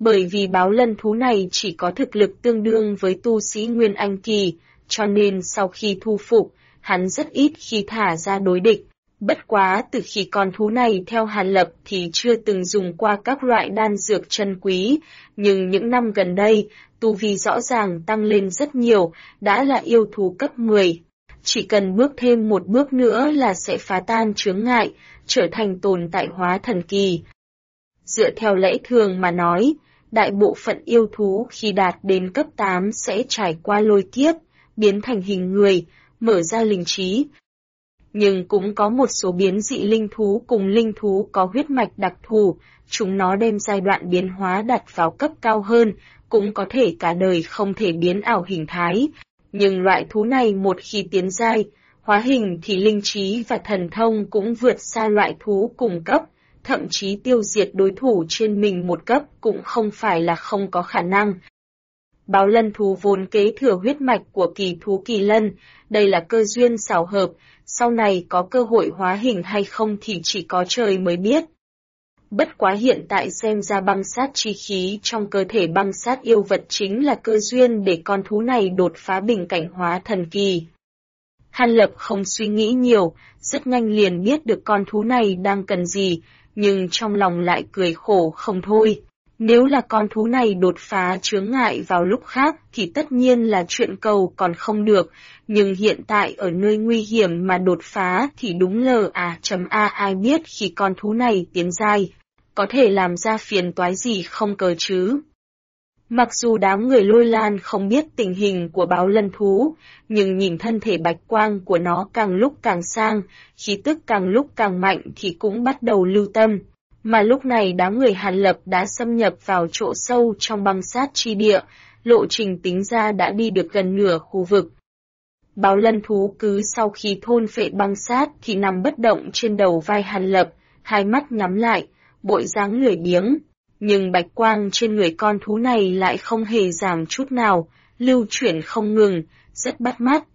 Bởi vì báo lân thú này chỉ có thực lực tương đương với tu sĩ Nguyên Anh Kỳ, cho nên sau khi thu phục, hắn rất ít khi thả ra đối địch. Bất quá từ khi con thú này theo Hàn Lập thì chưa từng dùng qua các loại đan dược chân quý, nhưng những năm gần đây, tu vi rõ ràng tăng lên rất nhiều, đã là yêu thú cấp 10. Chỉ cần bước thêm một bước nữa là sẽ phá tan chướng ngại, trở thành tồn tại hóa thần kỳ. Dựa theo lẽ thường mà nói, đại bộ phận yêu thú khi đạt đến cấp 8 sẽ trải qua lôi kiếp, biến thành hình người, mở ra linh trí. Nhưng cũng có một số biến dị linh thú cùng linh thú có huyết mạch đặc thù, chúng nó đem giai đoạn biến hóa đặt vào cấp cao hơn, cũng có thể cả đời không thể biến ảo hình thái. Nhưng loại thú này một khi tiến giai, hóa hình thì linh trí và thần thông cũng vượt xa loại thú cùng cấp, thậm chí tiêu diệt đối thủ trên mình một cấp cũng không phải là không có khả năng. Báo lân thú vốn kế thừa huyết mạch của kỳ thú kỳ lân, đây là cơ duyên xảo hợp, sau này có cơ hội hóa hình hay không thì chỉ có trời mới biết. Bất quá hiện tại xem ra băng sát chi khí trong cơ thể băng sát yêu vật chính là cơ duyên để con thú này đột phá bình cảnh hóa thần kỳ. Hàn Lập không suy nghĩ nhiều, rất nhanh liền biết được con thú này đang cần gì, nhưng trong lòng lại cười khổ không thôi. Nếu là con thú này đột phá chướng ngại vào lúc khác thì tất nhiên là chuyện cầu còn không được, nhưng hiện tại ở nơi nguy hiểm mà đột phá thì đúng ai biết khi con thú này tiến giai, có thể làm ra phiền toái gì không cờ chứ. Mặc dù đám người Lôi Lan không biết tình hình của báo lân thú, nhưng nhìn thân thể bạch quang của nó càng lúc càng sang, khí tức càng lúc càng mạnh thì cũng bắt đầu lưu tâm. Mà lúc này đám người Hàn Lập đã xâm nhập vào chỗ sâu trong băng sát chi địa, lộ trình tính ra đã đi được gần nửa khu vực. Báo lân thú cứ sau khi thôn phệ băng sát thì nằm bất động trên đầu vai Hàn Lập, hai mắt nhắm lại, bộ dáng lười biếng. Nhưng bạch quang trên người con thú này lại không hề giảm chút nào, lưu chuyển không ngừng, rất bắt mắt.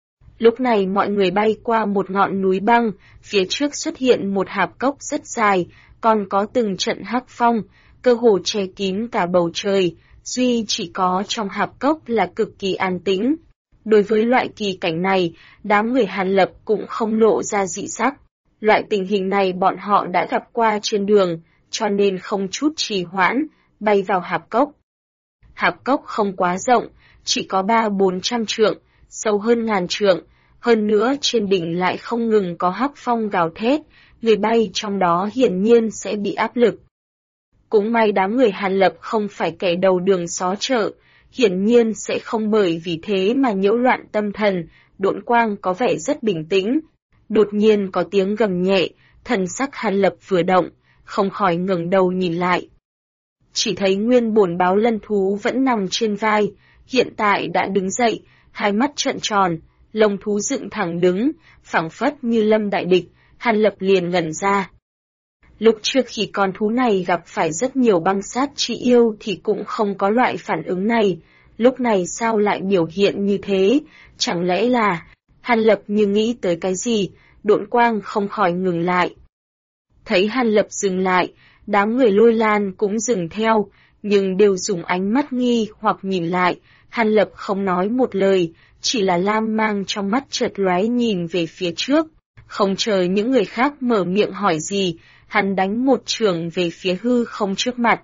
Lúc này mọi người bay qua một ngọn núi băng, phía trước xuất hiện một hạp cốc rất dài, còn có từng trận hắc phong, cơ hồ che kín cả bầu trời, duy chỉ có trong hạp cốc là cực kỳ an tĩnh. Đối với loại kỳ cảnh này, đám người Hàn Lập cũng không lộ ra dị sắc. Loại tình hình này bọn họ đã gặp qua trên đường, cho nên không chút trì hoãn, bay vào hạp cốc. Hạp cốc không quá rộng, chỉ có 300-400 trượng, sâu hơn 1000 trượng, hơn nữa trên đỉnh lại không ngừng có hắc phong gào thét, người bay trong đó hiển nhiên sẽ bị áp lực. Cũng may đám người Hàn Lập không phải kẻ đầu đường xó chợ, hiển nhiên sẽ không bởi vì thế mà nhiễu loạn tâm thần, độn quang có vẻ rất bình tĩnh. Đột nhiên có tiếng gầm nhẹ, thần sắc Hàn Lập vừa động, không khỏi ngẩng đầu nhìn lại. Chỉ thấy nguyên bổn báo lân thú vẫn nằm trên vai, hiện tại đã đứng dậy, hai mắt trợn tròn, lông thú dựng thẳng đứng, phảng phất như lâm đại địch, Hàn Lập liền ngẩn ra. Lúc trước khi con thú này gặp phải rất nhiều băng sát chi yêu thì cũng không có loại phản ứng này, lúc này sao lại biểu hiện như thế, chẳng lẽ là... Hàn Lập như nghĩ tới cái gì, độn quang không khỏi ngừng lại. Thấy Hàn Lập dừng lại, đám người Lôi Lan cũng dừng theo, nhưng đều dùng ánh mắt nghi hoặc nhìn lại, Hàn Lập không nói một lời, chỉ là lam mang trong mắt chợt lóe nhìn về phía trước. Không chờ những người khác mở miệng hỏi gì, hắn đánh một chưởng về phía hư không trước mặt.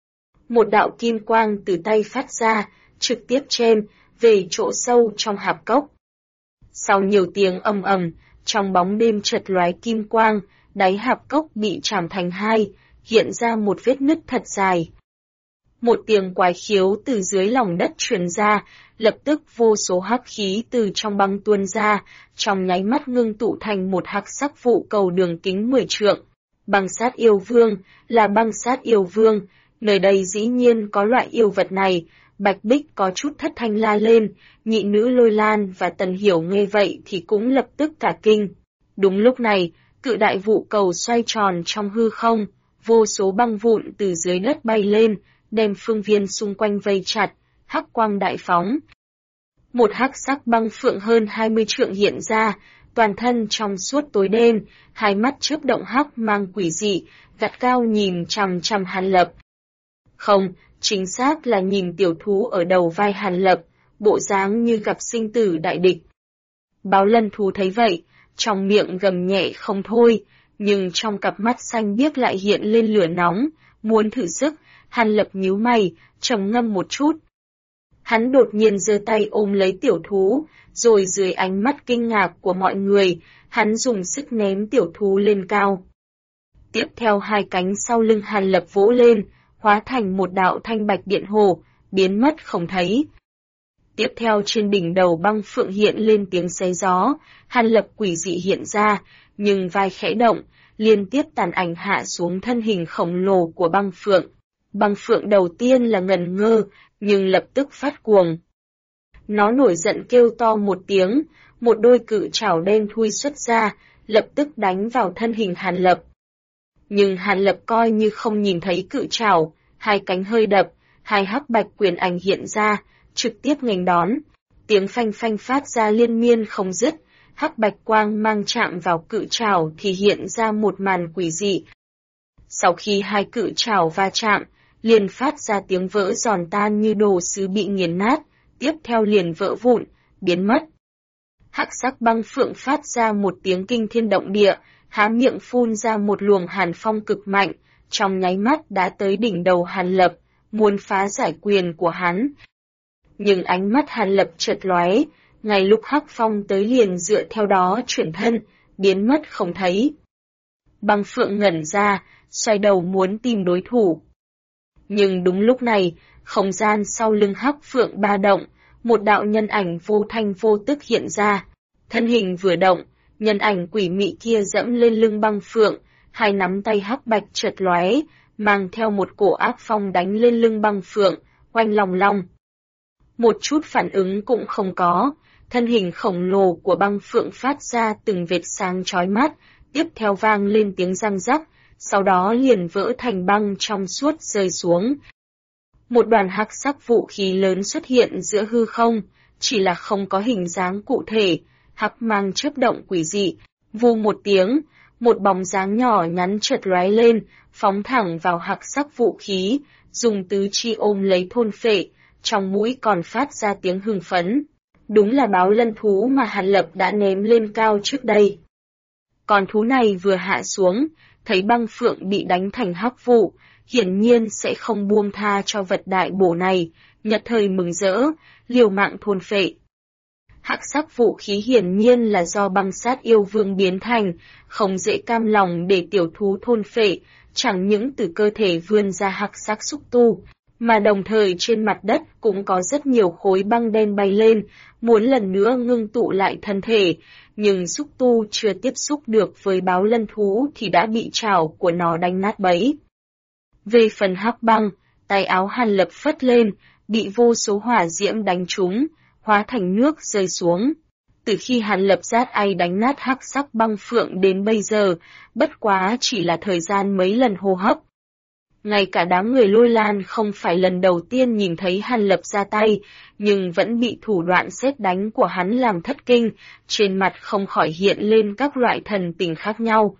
Một đạo kim quang từ tay phát ra, trực tiếp chêm về chỗ sâu trong hạp cốc. Sau nhiều tiếng ầm ầm, trong bóng đêm chợt lóe kim quang, đáy hạp cốc bị chảm thành hai, hiện ra một vết nứt thật dài. Một tiếng quái khiếu từ dưới lòng đất truyền ra, lập tức vô số hắc khí từ trong băng tuôn ra, trong nháy mắt ngưng tụ thành một hắc sắc vụ cầu đường kính 10 trượng. Băng sát yêu vương, là băng sát yêu vương, nơi đây dĩ nhiên có loại yêu vật này. Bạch Bích có chút thất thanh la lên, nhị nữ Lôi Lan và Tần Hiểu nghe vậy thì cũng lập tức cả kinh. Đúng lúc này, cự đại vụ cầu xoay tròn trong hư không, vô số băng vụn từ dưới đất bay lên, đem phương viên xung quanh vây chặt, hắc quang đại phóng. Một hắc sắc băng phượng hơn 20 trượng hiện ra, toàn thân trong suốt tối đen, hai mắt chớp động hắc mang quỷ dị, gắt cao nhìn chằm chằm Hàn Lập. Không, chính xác là nhìn tiểu thú ở đầu vai Hàn Lập, bộ dáng như gặp sinh tử đại địch. Báo Lân thú thấy vậy, trong miệng gầm nhẹ không thôi, nhưng trong cặp mắt xanh biếc lại hiện lên lửa nóng, muốn thử sức. Hàn Lập nhíu mày, trầm ngâm một chút. Hắn đột nhiên giơ tay ôm lấy tiểu thú, rồi dưới ánh mắt kinh ngạc của mọi người, hắn dùng sức ném tiểu thú lên cao. Tiếp theo hai cánh sau lưng Hàn Lập vỗ lên, hóa thành một đạo thanh bạch điện hồ, biến mất không thấy. Tiếp theo trên đỉnh đầu băng phượng hiện lên tiếng xé gió, Hàn Lập quỷ dị hiện ra, nhưng vai khẽ động, liên tiếp tàn ảnh hạ xuống thân hình khổng lồ của băng phượng. Băng phượng đầu tiên là ngần ngơ, nhưng lập tức phát cuồng. Nó nổi giận kêu to một tiếng, một đôi cự trảo đen thui xuất ra, lập tức đánh vào thân hình Hàn Lập. Nhưng Hàn Lập coi như không nhìn thấy cự trảo, hai cánh hơi đập, hai hắc bạch quyền ảnh hiện ra, trực tiếp nghênh đón. Tiếng phanh phanh phát ra liên miên không dứt, hắc bạch quang mang chạm vào cự trảo thì hiện ra một màn quỷ dị. Sau khi hai cự trảo va chạm, liền phát ra tiếng vỡ giòn tan như đồ sứ bị nghiền nát, tiếp theo liền vỡ vụn, biến mất. Hắc sắc băng phượng phát ra một tiếng kinh thiên động địa, há miệng phun ra một luồng hàn phong cực mạnh, trong nháy mắt đã tới đỉnh đầu Hàn Lập, muốn phá giải quyền của hắn. Nhưng ánh mắt Hàn Lập chợt lóe, ngay lúc hắc phong tới liền dựa theo đó chuyển thân, biến mất không thấy. Băng phượng ngẩn ra, xoay đầu muốn tìm đối thủ. Nhưng đúng lúc này, không gian sau lưng hắc phượng ba động, một đạo nhân ảnh vô thanh vô tức hiện ra. Thân hình vừa động, nhân ảnh quỷ mị kia dẫm lên lưng băng phượng, hai nắm tay hắc bạch chợt lóe, mang theo một cổ ác phong đánh lên lưng băng phượng, oanh lòng long. Một chút phản ứng cũng không có, thân hình khổng lồ của băng phượng phát ra từng vệt sáng chói mắt, tiếp theo vang lên tiếng răng rắc, sau đó liền vỡ thành băng trong suốt rơi xuống. Một đoàn hắc sắc vũ khí lớn xuất hiện giữa hư không, chỉ là không có hình dáng cụ thể, hắc mang chớp động quỷ dị, vù một tiếng, một bóng dáng nhỏ nhắn chợt lóe lên, phóng thẳng vào hắc sắc vũ khí, dùng tứ chi ôm lấy thôn phệ, trong mũi còn phát ra tiếng hưng phấn. Đúng là báo lân thú mà Hàn Lập đã ném lên cao trước đây. Con thú này vừa hạ xuống, thấy băng phượng bị đánh thành hắc vụ, hiển nhiên sẽ không buông tha cho vật đại bổ này, nhất thời mừng rỡ, liều mạng thôn phệ. Hắc sắc vũ khí hiển nhiên là do băng sát yêu vương biến thành, không dễ cam lòng để tiểu thú thôn phệ, chẳng những từ cơ thể vươn ra hắc sắc xúc tu, mà đồng thời trên mặt đất cũng có rất nhiều khối băng đen bay lên, muốn lần nữa ngưng tụ lại thân thể, nhưng xúc tu chưa tiếp xúc được với báo lân thú thì đã bị trảo của nó đánh nát bấy. Về phần hắc băng, tay áo Hàn Lập phất lên, bị vô số hỏa diễm đánh trúng, hóa thành nước rơi xuống. Từ khi Hàn Lập giát ai đánh nát hắc sắc băng phượng đến bây giờ, bất quá chỉ là thời gian mấy lần hô hấp. Ngay cả đám người Lôi Lan không phải lần đầu tiên nhìn thấy Hàn Lập ra tay, nhưng vẫn bị thủ đoạn sét đánh của hắn làm thất kinh, trên mặt không khỏi hiện lên các loại thần tình khác nhau.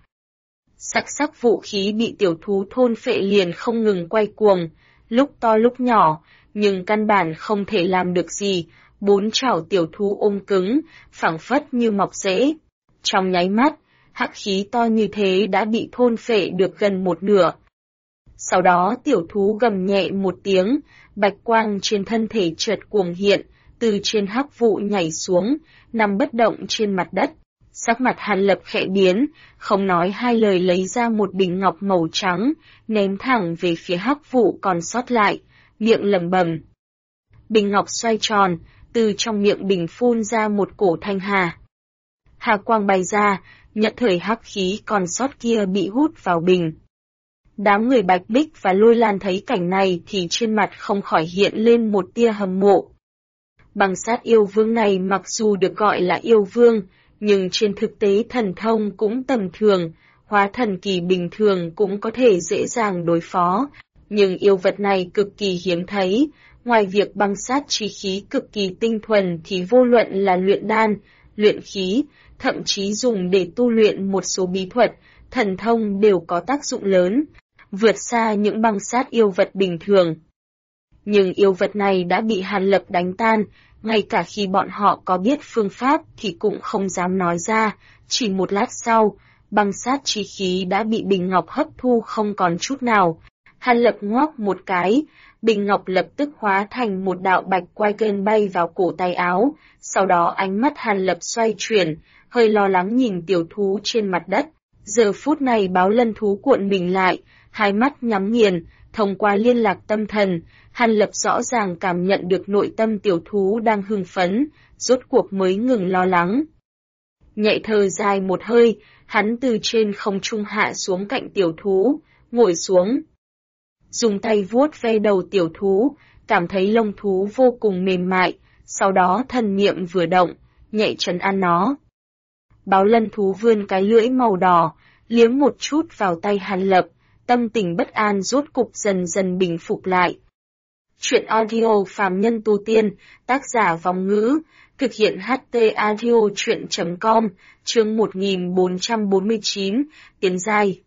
Sắc vũ khí bị tiểu thú thôn phệ liền không ngừng quay cuồng, lúc to lúc nhỏ, nhưng căn bản không thể làm được gì, bốn chảo tiểu thú ôm cứng, phảng phất như mọc rễ. Trong nháy mắt, hắc khí to như thế đã bị thôn phệ được gần một nửa. Sau đó tiểu thú gầm nhẹ một tiếng, bạch quang trên thân thể chợt cuồng hiện, từ trên hắc vụ nhảy xuống, nằm bất động trên mặt đất. Sắc mặt Hàn Lập khẽ biến, không nói hai lời lấy ra một bình ngọc màu trắng, ném thẳng về phía hắc vụ còn sót lại, miệng lẩm bẩm. Bình ngọc xoay tròn, từ trong miệng bình phun ra một cổ thanh hà. Hà quang bay ra, nhất thời hắc khí còn sót kia bị hút vào bình. Đám người Bạch Bích và Lôi Lan thấy cảnh này thì trên mặt không khỏi hiện lên một tia hâm mộ. Băng sát yêu vương này mặc dù được gọi là yêu vương, nhưng trên thực tế thần thông cũng tầm thường, hóa thần kỳ bình thường cũng có thể dễ dàng đối phó. Nhưng yêu vật này cực kỳ hiếm thấy, ngoài việc băng sát chi khí cực kỳ tinh thuần thì vô luận là luyện đan, luyện khí, thậm chí dùng để tu luyện một số bí thuật, thần thông đều có tác dụng lớn, vượt xa những băng sát yêu vật bình thường. Nhưng yêu vật này đã bị Hàn Lập đánh tan, ngay cả khi bọn họ có biết phương pháp thì cũng không dám nói ra. Chỉ một lát sau, băng sát chi khí đã bị bình ngọc hấp thu không còn chút nào. Hàn Lập ngoác một cái, bình ngọc lập tức hóa thành một đạo bạch quang kênh bay vào cổ tay áo, sau đó ánh mắt Hàn Lập xoay chuyển, hơi lo lắng nhìn tiểu thú trên mặt đất. Giờ phút này báo lân thú cuộn mình lại, hai mắt nhắm nghiền, thông qua liên lạc tâm thần, Hàn Lập rõ ràng cảm nhận được nội tâm tiểu thú đang hưng phấn, rốt cuộc mới ngừng lo lắng. Nhẹ thở dài một hơi, hắn từ trên không trung hạ xuống cạnh tiểu thú, ngồi xuống. Dùng tay vuốt ve đầu tiểu thú, cảm thấy lông thú vô cùng mềm mại, sau đó thần niệm vừa động, nhẹ trấn an nó. Báo lân thú vươn cái lưỡi màu đỏ, liếm một chút vào tay Hàn Lập, tâm tình bất an rốt cục dần dần bình phục lại. Chuyện audio phàm nhân tu tiên, tác giả Vong Ngữ, thực hiện HT audio chuyện.com, chương 1449, tiến giai.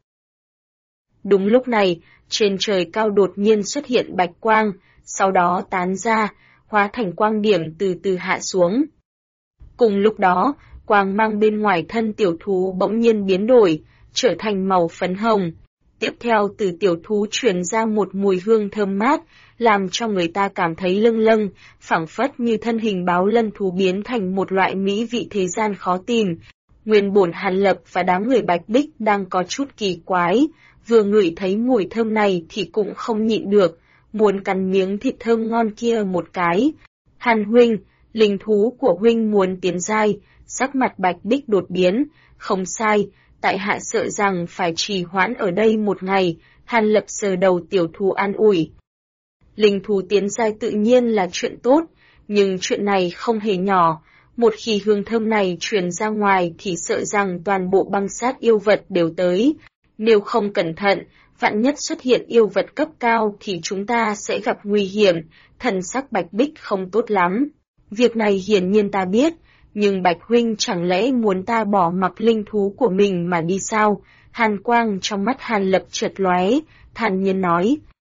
Đúng lúc này, trên trời cao đột nhiên xuất hiện bạch quang, sau đó tán ra, hóa thành quang điểm từ từ hạ xuống. Cùng lúc đó, quang mang bên ngoài thân tiểu thú bỗng nhiên biến đổi, trở thành màu phấn hồng. Tiếp theo từ tiểu thú truyền ra một mùi hương thơm mát, làm cho người ta cảm thấy lâng lâng, phảng phất như thân hình báo lân thú biến thành một loại mỹ vị thế gian khó tìm. Nguyên bổn Hàn Lập và đám người Bạch Bích đang có chút kỳ quái, vừa ngửi thấy mùi thơm này thì cũng không nhịn được, muốn cắn miếng thịt thơm ngon kia một cái. Hàn huynh, linh thú của huynh muốn tiến giai, sắc mặt Bạch Bích đột biến, không sai, tại hạ sợ rằng phải trì hoãn ở đây một ngày. Hàn Lập sờ đầu tiểu thú an ủi. Linh thú tiến giai tự nhiên là chuyện tốt, nhưng chuyện này không hề nhỏ. Một khi hương thơm này truyền ra ngoài thì sợ rằng toàn bộ băng sát yêu vật đều tới. Nếu không cẩn thận, vạn nhất xuất hiện yêu vật cấp cao thì chúng ta sẽ gặp nguy hiểm. Thần sắc Bạch Bích không tốt lắm. Việc này hiển nhiên ta biết, nhưng Bạch huynh chẳng lẽ muốn ta bỏ mặc linh thú của mình mà đi sao? Hàn quang trong mắt Hàn Lập chợt lóe, thản nhiên nói.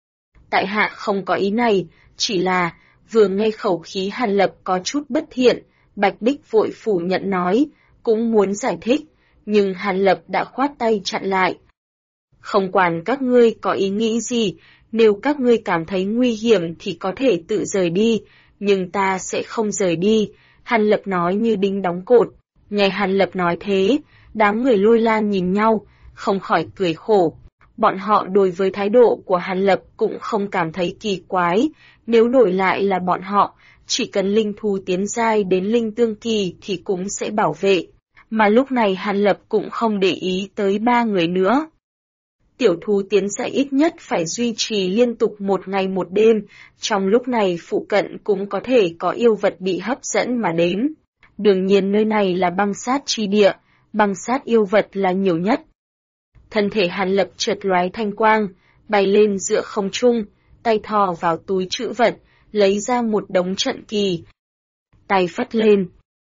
Tại hạ không có ý này, chỉ là, vừa nghe khẩu khí Hàn Lập có chút bất thiện, Bạch Bích vội phủ nhận nói, cũng muốn giải thích, nhưng Hàn Lập đã khoát tay chặn lại. Không quản các ngươi có ý nghĩ gì, nếu các ngươi cảm thấy nguy hiểm thì có thể tự rời đi, nhưng ta sẽ không rời đi, Hàn Lập nói như đinh đóng cột. Nghe Hàn Lập nói thế, đám người Lôi Lan nhìn nhau, không khỏi cười khổ. Bọn họ đối với thái độ của Hàn Lập cũng không cảm thấy kỳ quái, nếu đổi lại là bọn họ, chỉ cần linh thú tiến giai đến linh tương kỳ thì cũng sẽ bảo vệ. Mà lúc này Hàn Lập cũng không để ý tới ba người nữa. Tiểu thú tiến giai ít nhất phải duy trì liên tục một ngày một đêm, trong lúc này phụ cận cũng có thể có yêu vật bị hấp dẫn mà đến. Đương nhiên nơi này là băng sát chi địa, băng sát yêu vật là nhiều nhất. Thân thể Hàn Lập chợt lóe thanh quang, bay lên giữa không trung, tay thò vào túi trữ vật, lấy ra một đống trận kỳ. Tay phất lên.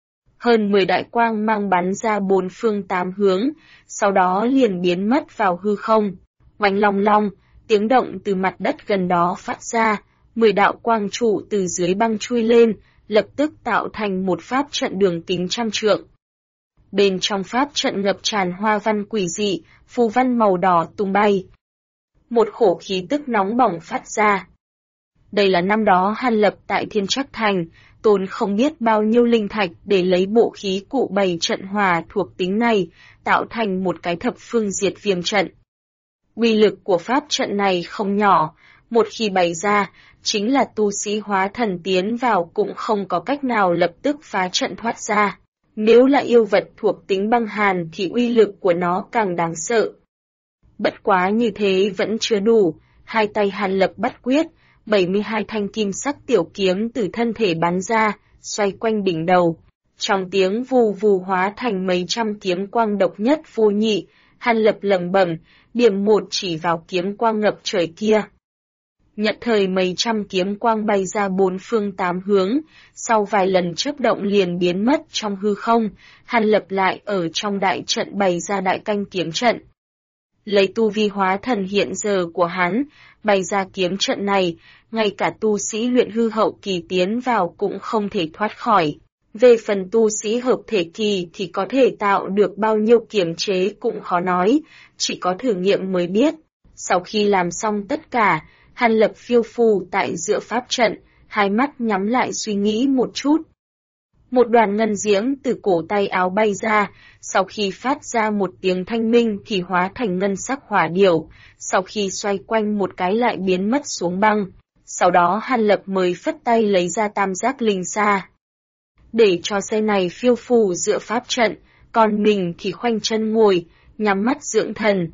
Hơn 10 đại quang mang bắn ra bốn phương tám hướng, sau đó liền biến mất vào hư không. Oanh long long, tiếng động từ mặt đất gần đó phát ra, 10 đạo quang trụ từ dưới băng chui lên, lập tức tạo thành một pháp trận đường kính trăm trượng. Bên trong pháp trận ngập tràn hoa văn quỷ dị, phù văn màu đỏ tung bay. Một khổ khí tức nóng bỏng phát ra. Đây là năm đó Hàn Lập tại Thiên Trắc Thành, tốn không biết bao nhiêu linh thạch để lấy bộ khí cụ bày trận hòa thuộc tính này, tạo thành một cái thập phương diệt viêm trận. Uy lực của pháp trận này không nhỏ, một khi bày ra, chính là tu sĩ hóa thần tiến vào cũng không có cách nào lập tức phá trận thoát ra. Nếu là yêu vật thuộc tính băng hàn thì uy lực của nó càng đáng sợ. Bất quá như thế vẫn chưa đủ, hai tay Hàn Lập bắt quyết, 72 thanh kim sắc tiểu kiếm từ thân thể bắn ra, xoay quanh đỉnh đầu. Trong tiếng vù vù hóa thành mấy trăm kiếm quang độc nhất vô nhị, Hàn Lập lẩm bẩm, điểm một chỉ vào kiếm quang ngập trời kia. Nhận thời mấy trăm kiếm quang bay ra bốn phương tám hướng, sau vài lần chớp động liền biến mất trong hư không, Hàn Lập lại ở trong đại trận bày ra đại canh kiếm trận. Lấy tu vi hóa thần hiện giờ của hắn, bày ra kiếm trận này, ngay cả tu sĩ luyện hư hậu kỳ tiến vào cũng không thể thoát khỏi. Về phần tu sĩ hợp thể kỳ thì có thể tạo được bao nhiêu kiềm chế cũng khó nói, chỉ có thử nghiệm mới biết. Sau khi làm xong tất cả, Hàn Lập phiêu phù tại giữa pháp trận, hai mắt nhắm lại suy nghĩ một chút. Một đoàn ngân diễm từ cổ tay áo bay ra, sau khi phát ra một tiếng thanh minh thì hóa thành ngân sắc hỏa điểu, sau khi xoay quanh một cái lại biến mất xuống băng. Sau đó Hàn Lập mới phất tay lấy ra tam giác linh sa. Để cho xe này phiêu phù giữa pháp trận, còn mình thì khoanh chân ngồi, nhắm mắt dưỡng thần.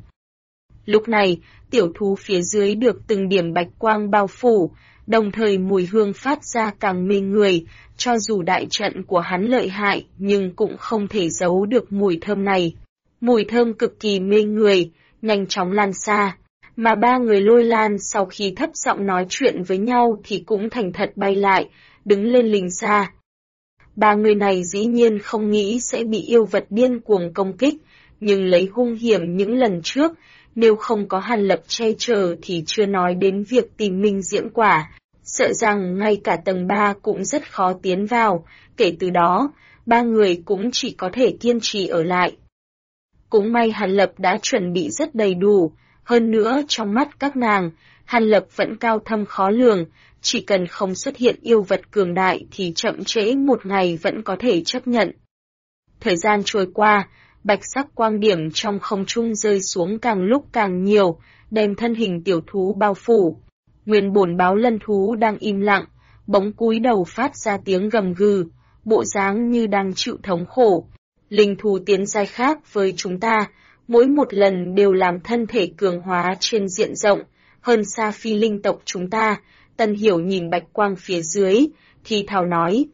Lúc này, tiểu thú phía dưới được từng điểm bạch quang bao phủ, đồng thời mùi hương phát ra càng mê người, cho dù đại trận của hắn lợi hại nhưng cũng không thể giấu được mùi thơm này. Mùi thơm cực kỳ mê người, nhanh chóng lan xa, mà ba người Lôi Lan sau khi thấp giọng nói chuyện với nhau thì cũng thành thật bay lại, đứng lên linh xa. Ba người này dĩ nhiên không nghĩ sẽ bị yêu vật điên cuồng công kích, nhưng lấy hung hiểm những lần trước, nếu không có Hàn Lập che chở thì chưa nói đến việc tìm minh diễm quả, sợ rằng ngay cả tầng 3 cũng rất khó tiến vào, kể từ đó, ba người cũng chỉ có thể kiên trì ở lại. Cũng may Hàn Lập đã chuẩn bị rất đầy đủ, hơn nữa trong mắt các nàng, Hàn Lập vẫn cao thâm khó lường, chỉ cần không xuất hiện yêu vật cường đại thì chậm trễ một ngày vẫn có thể chấp nhận. Thời gian trôi qua, bạch sắc quang điểm trong không trung rơi xuống càng lúc càng nhiều, đem thân hình tiểu thú bao phủ. Nguyên bổn báo lân thú đang im lặng, bỗng cúi đầu phát ra tiếng gầm gừ, bộ dáng như đang chịu thống khổ. Linh thú tiến giai khác với chúng ta, mỗi một lần đều làm thân thể cường hóa trên diện rộng, hơn xa phi linh tộc chúng ta. Tân Hiểu nhìn bạch quang phía dưới, thì thào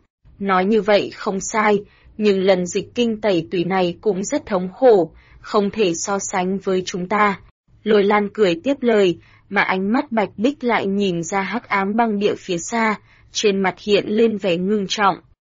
nói như vậy không sai, nhưng lần dịch kinh tẩy tủy này cũng rất thống khổ, không thể so sánh với chúng ta. Lôi Lan cười tiếp lời, mà ánh mắt Bạch Bích lại nhìn ra hắc ám băng địa phía xa, trên mặt hiện lên vẻ ngưng trọng.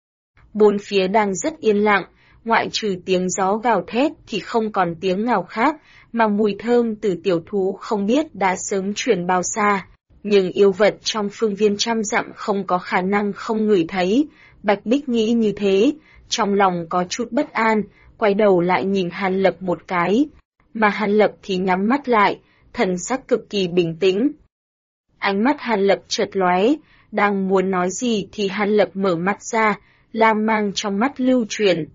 Bốn phía đang rất yên lặng, ngoại trừ tiếng gió gào thét thì không còn tiếng nào khác, mà mùi thơm từ tiểu thú không biết đã sớm truyền bao xa. Nhưng yêu vật trong phương viên trăm dặm không có khả năng không ngửi thấy, Bạch Bích nghĩ như thế, trong lòng có chút bất an, quay đầu lại nhìn Hàn Lập một cái, mà Hàn Lập thì nhắm mắt lại, thần sắc cực kỳ bình tĩnh. Ánh mắt Hàn Lập chợt lóe, đang muốn nói gì thì Hàn Lập mở mắt ra, lam mang trong mắt lưu truyền.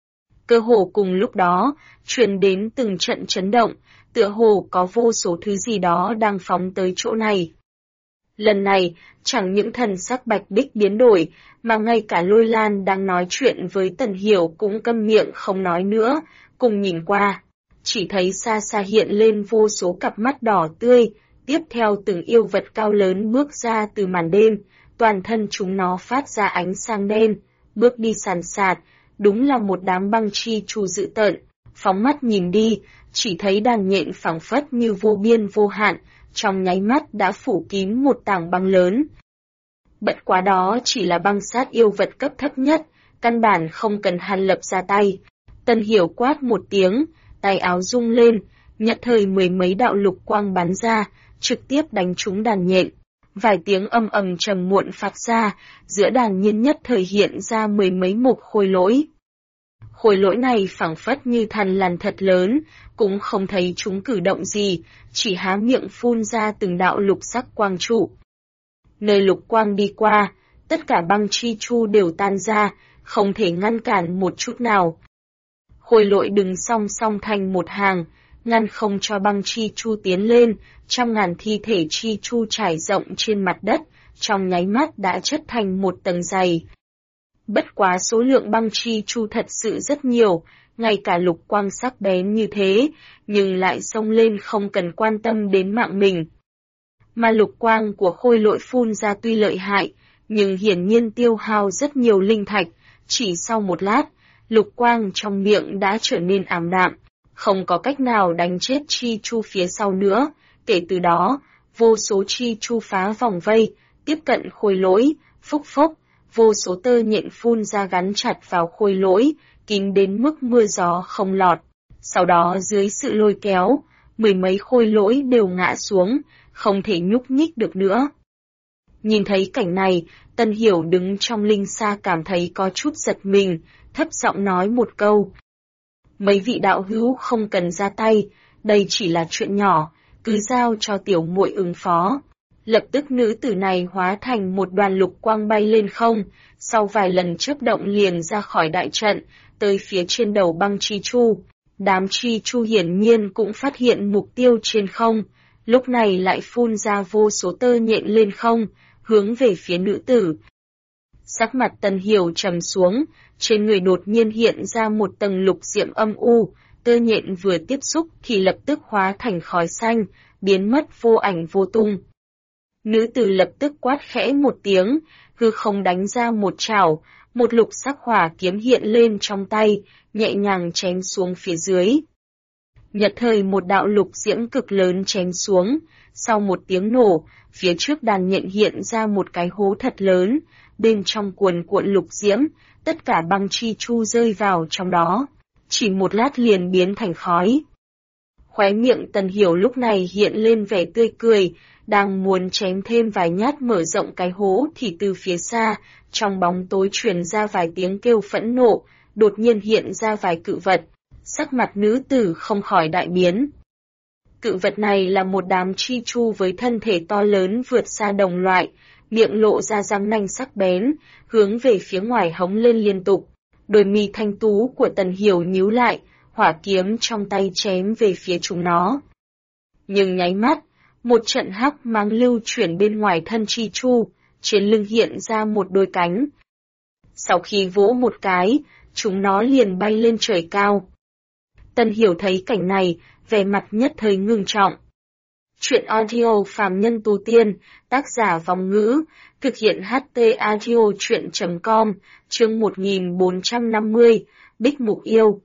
Cơ hồ cùng lúc đó, truyền đến từng trận chấn động, tựa hồ có vô số thứ gì đó đang phóng tới chỗ này. Lần này, chẳng những thần sắc Bạch Bích biến đổi, mà ngay cả Lôi Lan đang nói chuyện với Tần Hiểu cũng câm miệng không nói nữa, cùng nhìn qua. Chỉ thấy xa xa hiện lên vô số cặp mắt đỏ tươi, tiếp theo từng yêu vật cao lớn bước ra từ màn đêm, toàn thân chúng nó phát ra ánh sáng đen, bước đi sàn sạt, đúng là một đám băng chi trù dữ tợn. Phóng mắt nhìn đi, chỉ thấy đàn nhện phảng phất như vô biên vô hạn, trong nháy mắt đã phủ kín một tảng băng lớn. Bất quá đó chỉ là băng sát yêu vật cấp thấp nhất, căn bản không cần Hàn Lập ra tay. Tân Hiểu quát một tiếng, tay áo rung lên, nhất thời mười mấy đạo lục quang bắn ra, trực tiếp đánh trúng đàn nhện. Vài tiếng âm ầm trầm muộn phát ra, giữa đàn nhiên nhất thời hiện ra mười mấy mục khôi lỗi. Khôi lỗi này phảng phất như thằn lằn thật lớn, cũng không thấy chúng cử động gì, chỉ há miệng phun ra từng đạo lục sắc quang trụ. Nơi lục quang đi qua, tất cả băng chi chu đều tan ra, không thể ngăn cản một chút nào. Khôi lỗi đứng song song thành một hàng, ngăn không cho băng chi chu tiến lên, trăm ngàn thi thể chi chu trải rộng trên mặt đất, trong nháy mắt đã chất thành một tầng dày. Bất quá số lượng băng chi chu thật sự rất nhiều, ngay cả lục quang sắc bén như thế, nhưng lại xông lên không cần quan tâm đến mạng mình. Mà lục quang của khôi lỗi phun ra tuy lợi hại, nhưng hiển nhiên tiêu hao rất nhiều linh thạch, chỉ sau một lát, lục quang trong miệng đã trở nên ảm đạm, không có cách nào đánh chết chi chu phía sau nữa, kể từ đó, vô số chi chu phá vòng vây, tiếp cận khôi lỗi, phốc phốc, vô số tơ nhện phun ra gắn chặt vào khôi lỗi, kín đến mức mưa gió không lọt. Sau đó dưới sự lôi kéo, mười mấy khôi lỗi đều ngã xuống, không thể nhúc nhích được nữa. Nhìn thấy cảnh này, Tân Hiểu đứng trong linh xa cảm thấy có chút giật mình, thấp giọng nói một câu. Mấy vị đạo hữu không cần ra tay, đây chỉ là chuyện nhỏ, cứ giao cho tiểu muội ứng phó. Lập tức nữ tử này hóa thành một đoàn lục quang bay lên không, sau vài lần chớp động liền ra khỏi đại trận, tới phía trên đầu băng chi chu. Đám chi chu hiển nhiên cũng phát hiện mục tiêu trên không, lúc này lại phun ra vô số tơ nhện lên không, hướng về phía nữ tử. Sắc mặt Tân Hiểu trầm xuống, trên người đột nhiên hiện ra một tầng lục diệm âm u, tơ nhện vừa tiếp xúc thì lập tức hóa thành khói xanh, biến mất vô ảnh vô tung. Nữ tử lập tức quát khẽ một tiếng, hư không đánh ra một chảo, một lục sắc hỏa kiếm hiện lên trong tay, nhẹ nhàng chém xuống phía dưới. Nhật thời một đạo lục diễm cực lớn chém xuống, sau một tiếng nổ, phía trước đàn nhện hiện ra một cái hố thật lớn, bên trong cuồn cuộn lục diễm, tất cả băng chi chu rơi vào trong đó, chỉ một lát liền biến thành khói. Khóe miệng Tần Hiểu lúc này hiện lên vẻ tươi cười, đang muốn chém thêm vài nhát mở rộng cái hố thì từ phía xa, trong bóng tối truyền ra vài tiếng kêu phẫn nộ, đột nhiên hiện ra vài cự vật, sắc mặt nữ tử không khỏi đại biến. Cự vật này là một đám chi chu với thân thể to lớn vượt xa đồng loại, miệng lộ ra răng nanh sắc bén, hướng về phía ngoài hống lên liên tục. Đôi mi thanh tú của Tần Hiểu nhíu lại, hỏa kiếm trong tay chém về phía chúng nó. Nhưng nháy mắt, một trận hắc mang lưu chuyển bên ngoài thân chi chu, trên lưng hiện ra một đôi cánh. Sau khi vỗ một cái, chúng nó liền bay lên trời cao. Tần Hiểu thấy cảnh này, vẻ mặt nhất thời ngưng trọng. Chuyện audio phàm nhân tu tiên, tác giả Vong Ngữ, thực hiện HT audio chuyện.com, chương 1450, Bích Mục Yêu.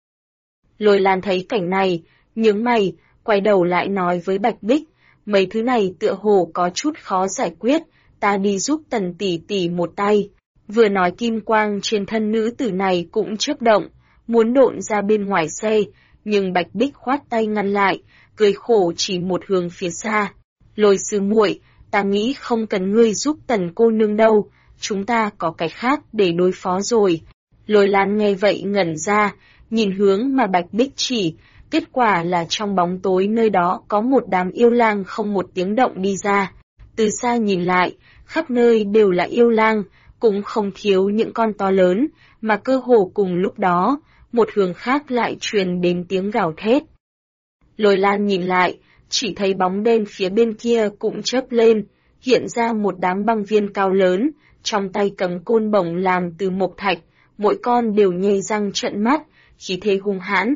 Lôi Lan thấy cảnh này, nhướng mày, quay đầu lại nói với Bạch Bích, mấy thứ này tựa hồ có chút khó giải quyết, ta đi giúp Tần tỷ tỷ một tay. Vừa nói kim quang trên thân nữ tử này cũng chớp động, muốn độn ra bên ngoài xe, nhưng Bạch Bích khoát tay ngăn lại, cười khổ chỉ một hướng phía xa. Lôi sư muội, ta nghĩ không cần ngươi giúp Tần cô nương đâu, chúng ta có cái khác để đối phó rồi. Lôi Lan nghe vậy ngẩn ra, nhìn hướng mà Bạch Bích chỉ, kết quả là trong bóng tối nơi đó có một đám yêu lang không một tiếng động đi ra. Từ xa nhìn lại, khắp nơi đều là yêu lang, cũng không thiếu những con to lớn, mà cơ hồ cùng lúc đó, một hướng khác lại truyền đến tiếng gào thét. Lôi Lan nhìn lại, chỉ thấy bóng đen phía bên kia cũng chớp lên, hiện ra một đám băng viên cao lớn, trong tay cầm côn bổng làm từ mộc thạch, mỗi con đều nhè răng trợn mắt, khí thế hung hãn.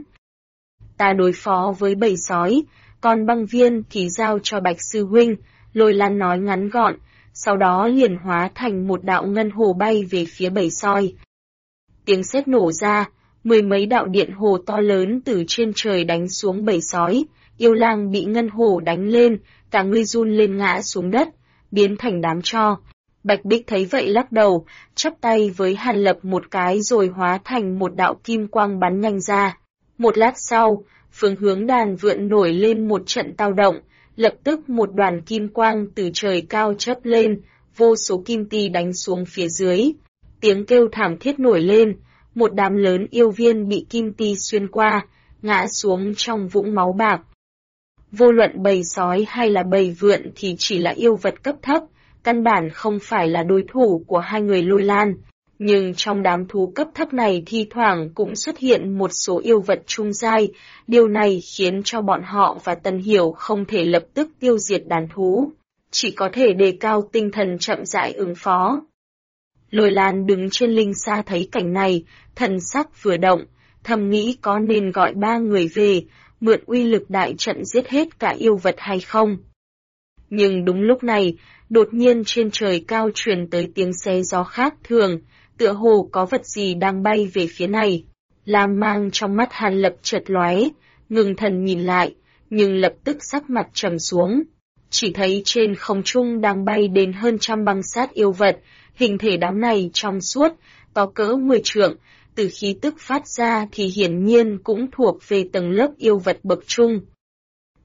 Ta đối phó với bầy sói, còn băng viên thì giao cho Bạch sư huynh, Lôi Lan nói ngắn gọn, sau đó liền hóa thành một đạo ngân hồ bay về phía bầy sói. Tiếng sét nổ ra, mười mấy đạo điện hồ to lớn từ trên trời đánh xuống bầy sói, yêu lang bị ngân hồ đánh lên, cả người run lên ngã xuống đất, biến thành đám tro. Bạch Bích thấy vậy lắc đầu, chắp tay với Hàn Lập một cái rồi hóa thành một đạo kim quang bắn nhanh ra. Một lát sau, phương hướng đàn vượn nổi lên một trận tao động, lập tức một đoàn kim quang từ trời cao chớp lên, vô số kim ti đánh xuống phía dưới. Tiếng kêu thảm thiết nổi lên, một đám lớn yêu viên bị kim ti xuyên qua, ngã xuống trong vũng máu bạc. Vô luận bầy sói hay là bầy vượn thì chỉ là yêu vật cấp thấp, căn bản không phải là đối thủ của hai người Lôi Lan. Nhưng trong đám thú cấp thấp này thi thoảng cũng xuất hiện một số yêu vật trung giai, điều này khiến cho bọn họ và Tần Hiểu không thể lập tức tiêu diệt đàn thú, chỉ có thể đề cao tinh thần chậm rãi ứng phó. Lôi Lan đứng trên linh xa thấy cảnh này, thần sắc vừa động, thầm nghĩ có nên gọi ba người về, mượn uy lực đại trận giết hết cả yêu vật hay không. Nhưng đúng lúc này, đột nhiên trên trời cao truyền tới tiếng xé gió khác thường, tựa hồ có vật gì đang bay về phía này. Lam mang trong mắt Hàn Lập chợt lóe, ngừng thần nhìn lại, nhưng lập tức sắc mặt trầm xuống. Chỉ thấy trên không trung đang bay đến hơn trăm băng sát yêu vật, hình thể đám này trong suốt, to cỡ 10 trượng, từ khí tức phát ra thì hiển nhiên cũng thuộc về tầng lớp yêu vật bậc trung.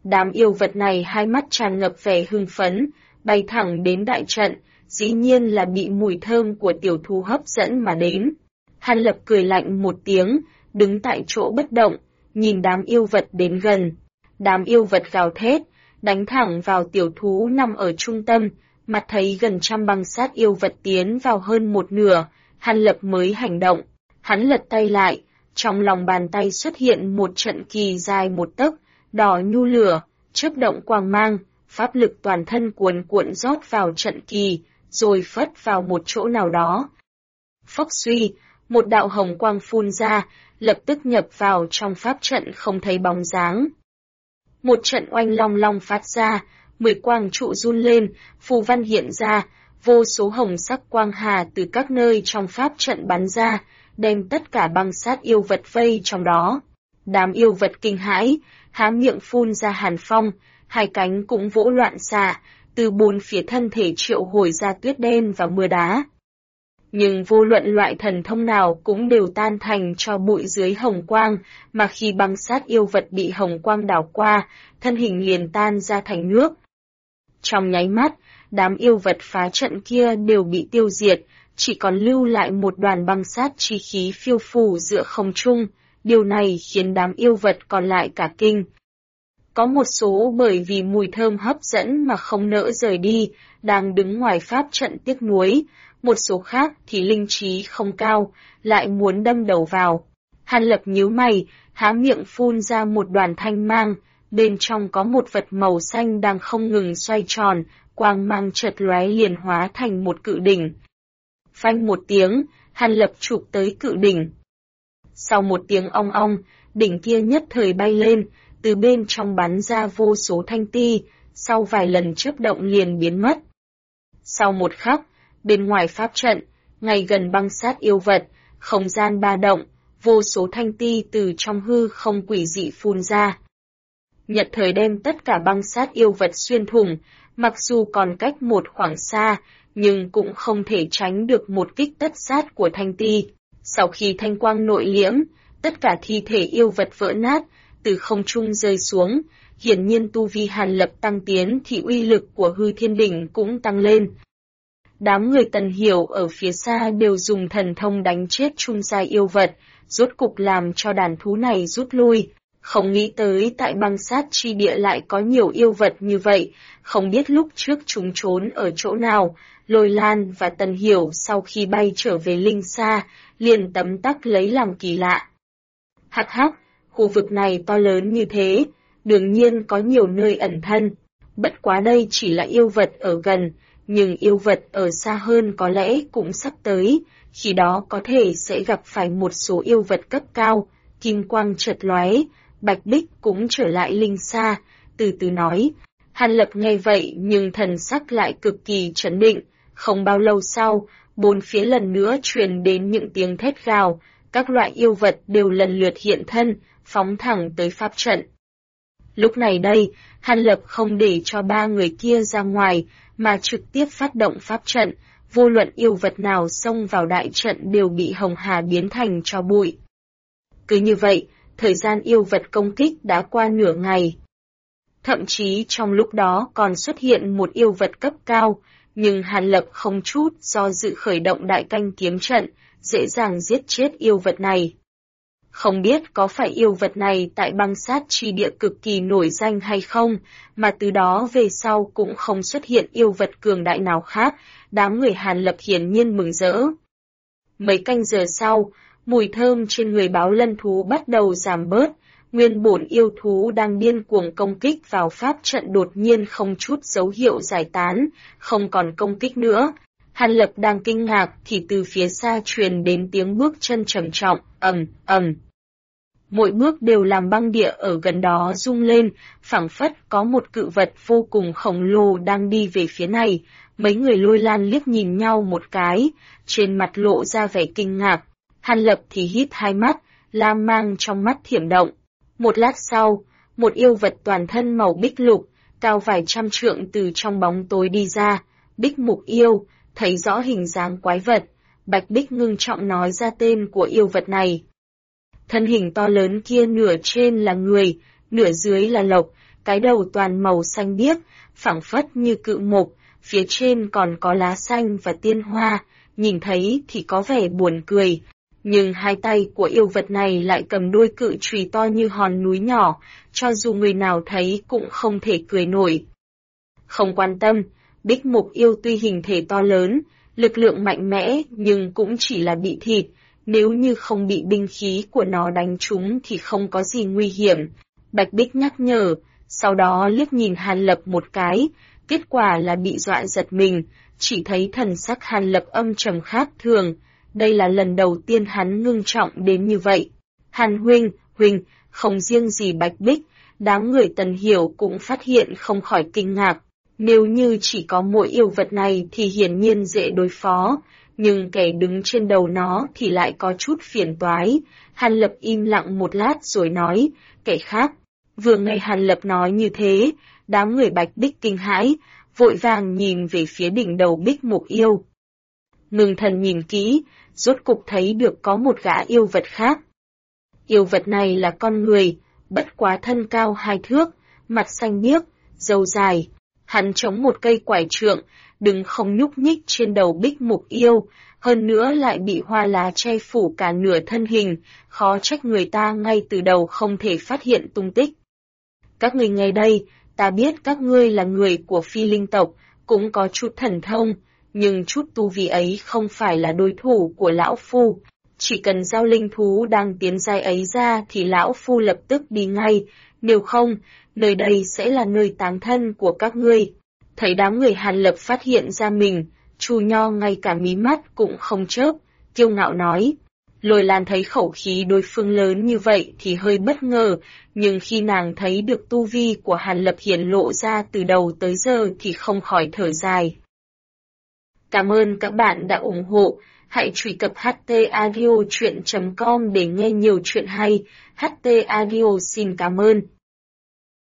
Đám yêu vật này hai mắt tràn ngập vẻ hưng phấn, bay thẳng đến đại trận, dĩ nhiên là bị mùi thơm của tiểu thú hấp dẫn mà đến. Hàn Lập cười lạnh một tiếng, đứng tại chỗ bất động, nhìn đám yêu vật đến gần. Đám yêu vật gào thét, đánh thẳng vào tiểu thú nằm ở trung tâm, mặt thấy gần trăm băng sát yêu vật tiến vào hơn một nửa, Hàn Lập mới hành động. Hắn lật tay lại, trong lòng bàn tay xuất hiện một trận kỳ dài một tấc, đỏ nhu lửa, chớp động quang mang, pháp lực toàn thân cuồn cuộn rót vào trận kỳ, rồi phất vào một chỗ nào đó. Phốc suy, một đạo hồng quang phun ra, lập tức nhập vào trong pháp trận không thấy bóng dáng. Một trận oanh long long phát ra, 10 quang trụ run lên, phù văn hiện ra, vô số hồng sắc quang hà từ các nơi trong pháp trận bắn ra, đem tất cả băng sát yêu vật vây trong đó. Đám yêu vật kinh hãi, há miệng phun ra hàn phong, hai cánh cũng vỗ loạn xạ, từ bốn phía thân thể triệu hồi ra tuyết đen và mưa đá. Nhưng vô luận loại thần thông nào cũng đều tan thành cho bụi dưới hồng quang, mà khi băng sát yêu vật bị hồng quang đảo qua, thân hình liền tan ra thành nước. Trong nháy mắt, đám yêu vật phá trận kia đều bị tiêu diệt, chỉ còn lưu lại một đoàn băng sát chi khí phiêu phù giữa không trung, điều này khiến đám yêu vật còn lại cả kinh. Có một số bởi vì mùi thơm hấp dẫn mà không nỡ rời đi, đang đứng ngoài pháp trận tiếc nuối, một số khác thì linh trí không cao, lại muốn đâm đầu vào. Hàn Lập nhíu mày, há miệng phun ra một đoàn thanh mang, bên trong có một vật màu xanh đang không ngừng xoay tròn, quang mang chợt lóe liền hóa thành một cự đỉnh. Phanh một tiếng, Hàn Lập chụp tới cự đỉnh. Sau một tiếng ong ong, đỉnh kia nhất thời bay lên, từ bên trong bắn ra vô số thanh ti, sau vài lần chớp động liền biến mất. Sau một khắc, bên ngoài pháp trận, ngay gần băng sát yêu vật, không gian ba động, vô số thanh ti từ trong hư không quỷ dị phun ra. Nhật thời đem tất cả băng sát yêu vật xuyên thủng, mặc dù còn cách một khoảng xa, nhưng cũng không thể tránh được một kích tất sát của thanh ti. Sau khi thanh quang nội liễm, tất cả thi thể yêu vật vỡ nát, từ không trung rơi xuống, hiển nhiên tu vi Hàn Lập tăng tiến thì uy lực của hư thiên đỉnh cũng tăng lên. Đám người Tần Hiểu ở phía xa đều dùng thần thông đánh chết trung giai yêu vật, rốt cục làm cho đàn thú này rút lui. Không nghĩ tới tại băng sát chi địa lại có nhiều yêu vật như vậy, không biết lúc trước chúng trốn ở chỗ nào. Lôi Lan và Tần Hiểu sau khi bay trở về Linh Sa, liền tấm tắc lấy làm kỳ lạ. Hắc hắc, khu vực này to lớn như thế, đương nhiên có nhiều nơi ẩn thân. Bất quá đây chỉ là yêu vật ở gần, nhưng yêu vật ở xa hơn có lẽ cũng sắp tới, khi đó có thể sẽ gặp phải một số yêu vật cấp cao. Kim quang chợt lóe, Bạch Bích cũng trở lại Linh Sa, từ từ nói. Hàn Lập nghe vậy nhưng thần sắc lại cực kỳ trấn định, không bao lâu sau, bốn phía lần nữa truyền đến những tiếng thét gào, các loại yêu vật đều lần lượt hiện thân, phóng thẳng tới pháp trận. Lúc này đây, Hàn Lập không để cho ba người kia ra ngoài, mà trực tiếp phát động pháp trận, vô luận yêu vật nào xông vào đại trận đều bị hồng hà biến thành tro bụi. Cứ như vậy, thời gian yêu vật công kích đã qua nửa ngày. Thậm chí trong lúc đó còn xuất hiện một yêu vật cấp cao, nhưng Hàn Lập không chút do dự khởi động đại canh kiếm trận, dễ dàng giết chết yêu vật này. Không biết có phải yêu vật này tại băng sát chi địa cực kỳ nổi danh hay không, mà từ đó về sau cũng không xuất hiện yêu vật cường đại nào khác, đám người Hàn Lập hiển nhiên mừng rỡ. Mấy canh giờ sau, mùi thơm trên người báo lân thú bắt đầu giảm bớt, nguyên bổn yêu thú đang điên cuồng công kích vào pháp trận đột nhiên không chút dấu hiệu giải tán, không còn công kích nữa. Hàn Lập đang kinh ngạc thì từ phía xa truyền đến tiếng bước chân trầm trọng, ầm, ầm. Mỗi bước đều làm băng địa ở gần đó rung lên, phảng phất có một cự vật vô cùng khổng lồ đang đi về phía này. Mấy người Lôi Lan liếc nhìn nhau một cái, trên mặt lộ ra vẻ kinh ngạc. Hàn Lập thì hít hai mắt, lam mang trong mắt thiểm động. Một lát sau, một yêu vật toàn thân màu bích lục, cao vài trăm trượng từ trong bóng tối đi ra, Bích Mục Yêu, thấy rõ hình dáng quái vật, Bạch Bích ngưng trọng nói ra tên của yêu vật này. Thân hình to lớn kia nửa trên là người, nửa dưới là lộc, cái đầu toàn màu xanh biếc, phảng phất như cự mục, phía trên còn có lá xanh và tiên hoa, nhìn thấy thì có vẻ buồn cười. Nhưng hai tay của yêu vật này lại cầm đuôi cự chùy to như hòn núi nhỏ, cho dù người nào thấy cũng không thể cười nổi. Không quan tâm, Bích Mục yêu tuy hình thể to lớn, lực lượng mạnh mẽ nhưng cũng chỉ là bị thịt, nếu như không bị binh khí của nó đánh trúng thì không có gì nguy hiểm. Bạch Bích nhắc nhở, sau đó liếc nhìn Hàn Lập một cái, kết quả là bị dọa giật mình, chỉ thấy thần sắc Hàn Lập âm trầm khác thường, đây là lần đầu tiên hắn ngưng trọng đến như vậy. Hàn huynh, không riêng gì Bạch Bích, đám người Tần Hiểu cũng phát hiện không khỏi kinh ngạc. Nếu như chỉ có mỗi yêu vật này thì hiển nhiên dễ đối phó, nhưng kẻ đứng trên đầu nó thì lại có chút phiền toái. Hàn Lập im lặng một lát rồi nói, kẻ khác. Vừa nghe Hàn Lập nói như thế, đám người Bạch Bích kinh hãi, vội vàng nhìn về phía đỉnh đầu Bích Mục yêu. Ngưng thần nhìn kỹ, rốt cục thấy được có một gã yêu vật khác. Yêu vật này là con người, bất quá thân cao 2 thước, mặt xanh biếc, râu dài. Hắn chống một cây quải trượng, đứng không nhúc nhích trên đầu Bích Mục yêu, hơn nữa lại bị hoa lá che phủ cả nửa thân hình, khó trách người ta ngay từ đầu không thể phát hiện tung tích. Các ngươi nghe đây, ta biết các ngươi là người của Phi Linh tộc, cũng có chút thần thông, nhưng chút tu vi ấy không phải là đối thủ của lão phu. Chỉ cần giao linh thú đang tiến giai ấy ra thì lão phu lập tức đi ngay, nếu không, nơi đây sẽ là nơi táng thân của các ngươi. Thấy đám người Hàn Lập phát hiện ra mình, Chu Nho ngay cả mí mắt cũng không chớp, kiêu ngạo nói. Lôi Lan thấy khẩu khí đối phương lớn như vậy thì hơi bất ngờ, nhưng khi nàng thấy được tu vi của Hàn Lập hiển lộ ra từ đầu tới giờ thì không khỏi thở dài. Cảm ơn các bạn đã ủng hộ, hãy truy cập htaudio.com để nghe nhiều chuyện hay. HT Audio xin cảm ơn.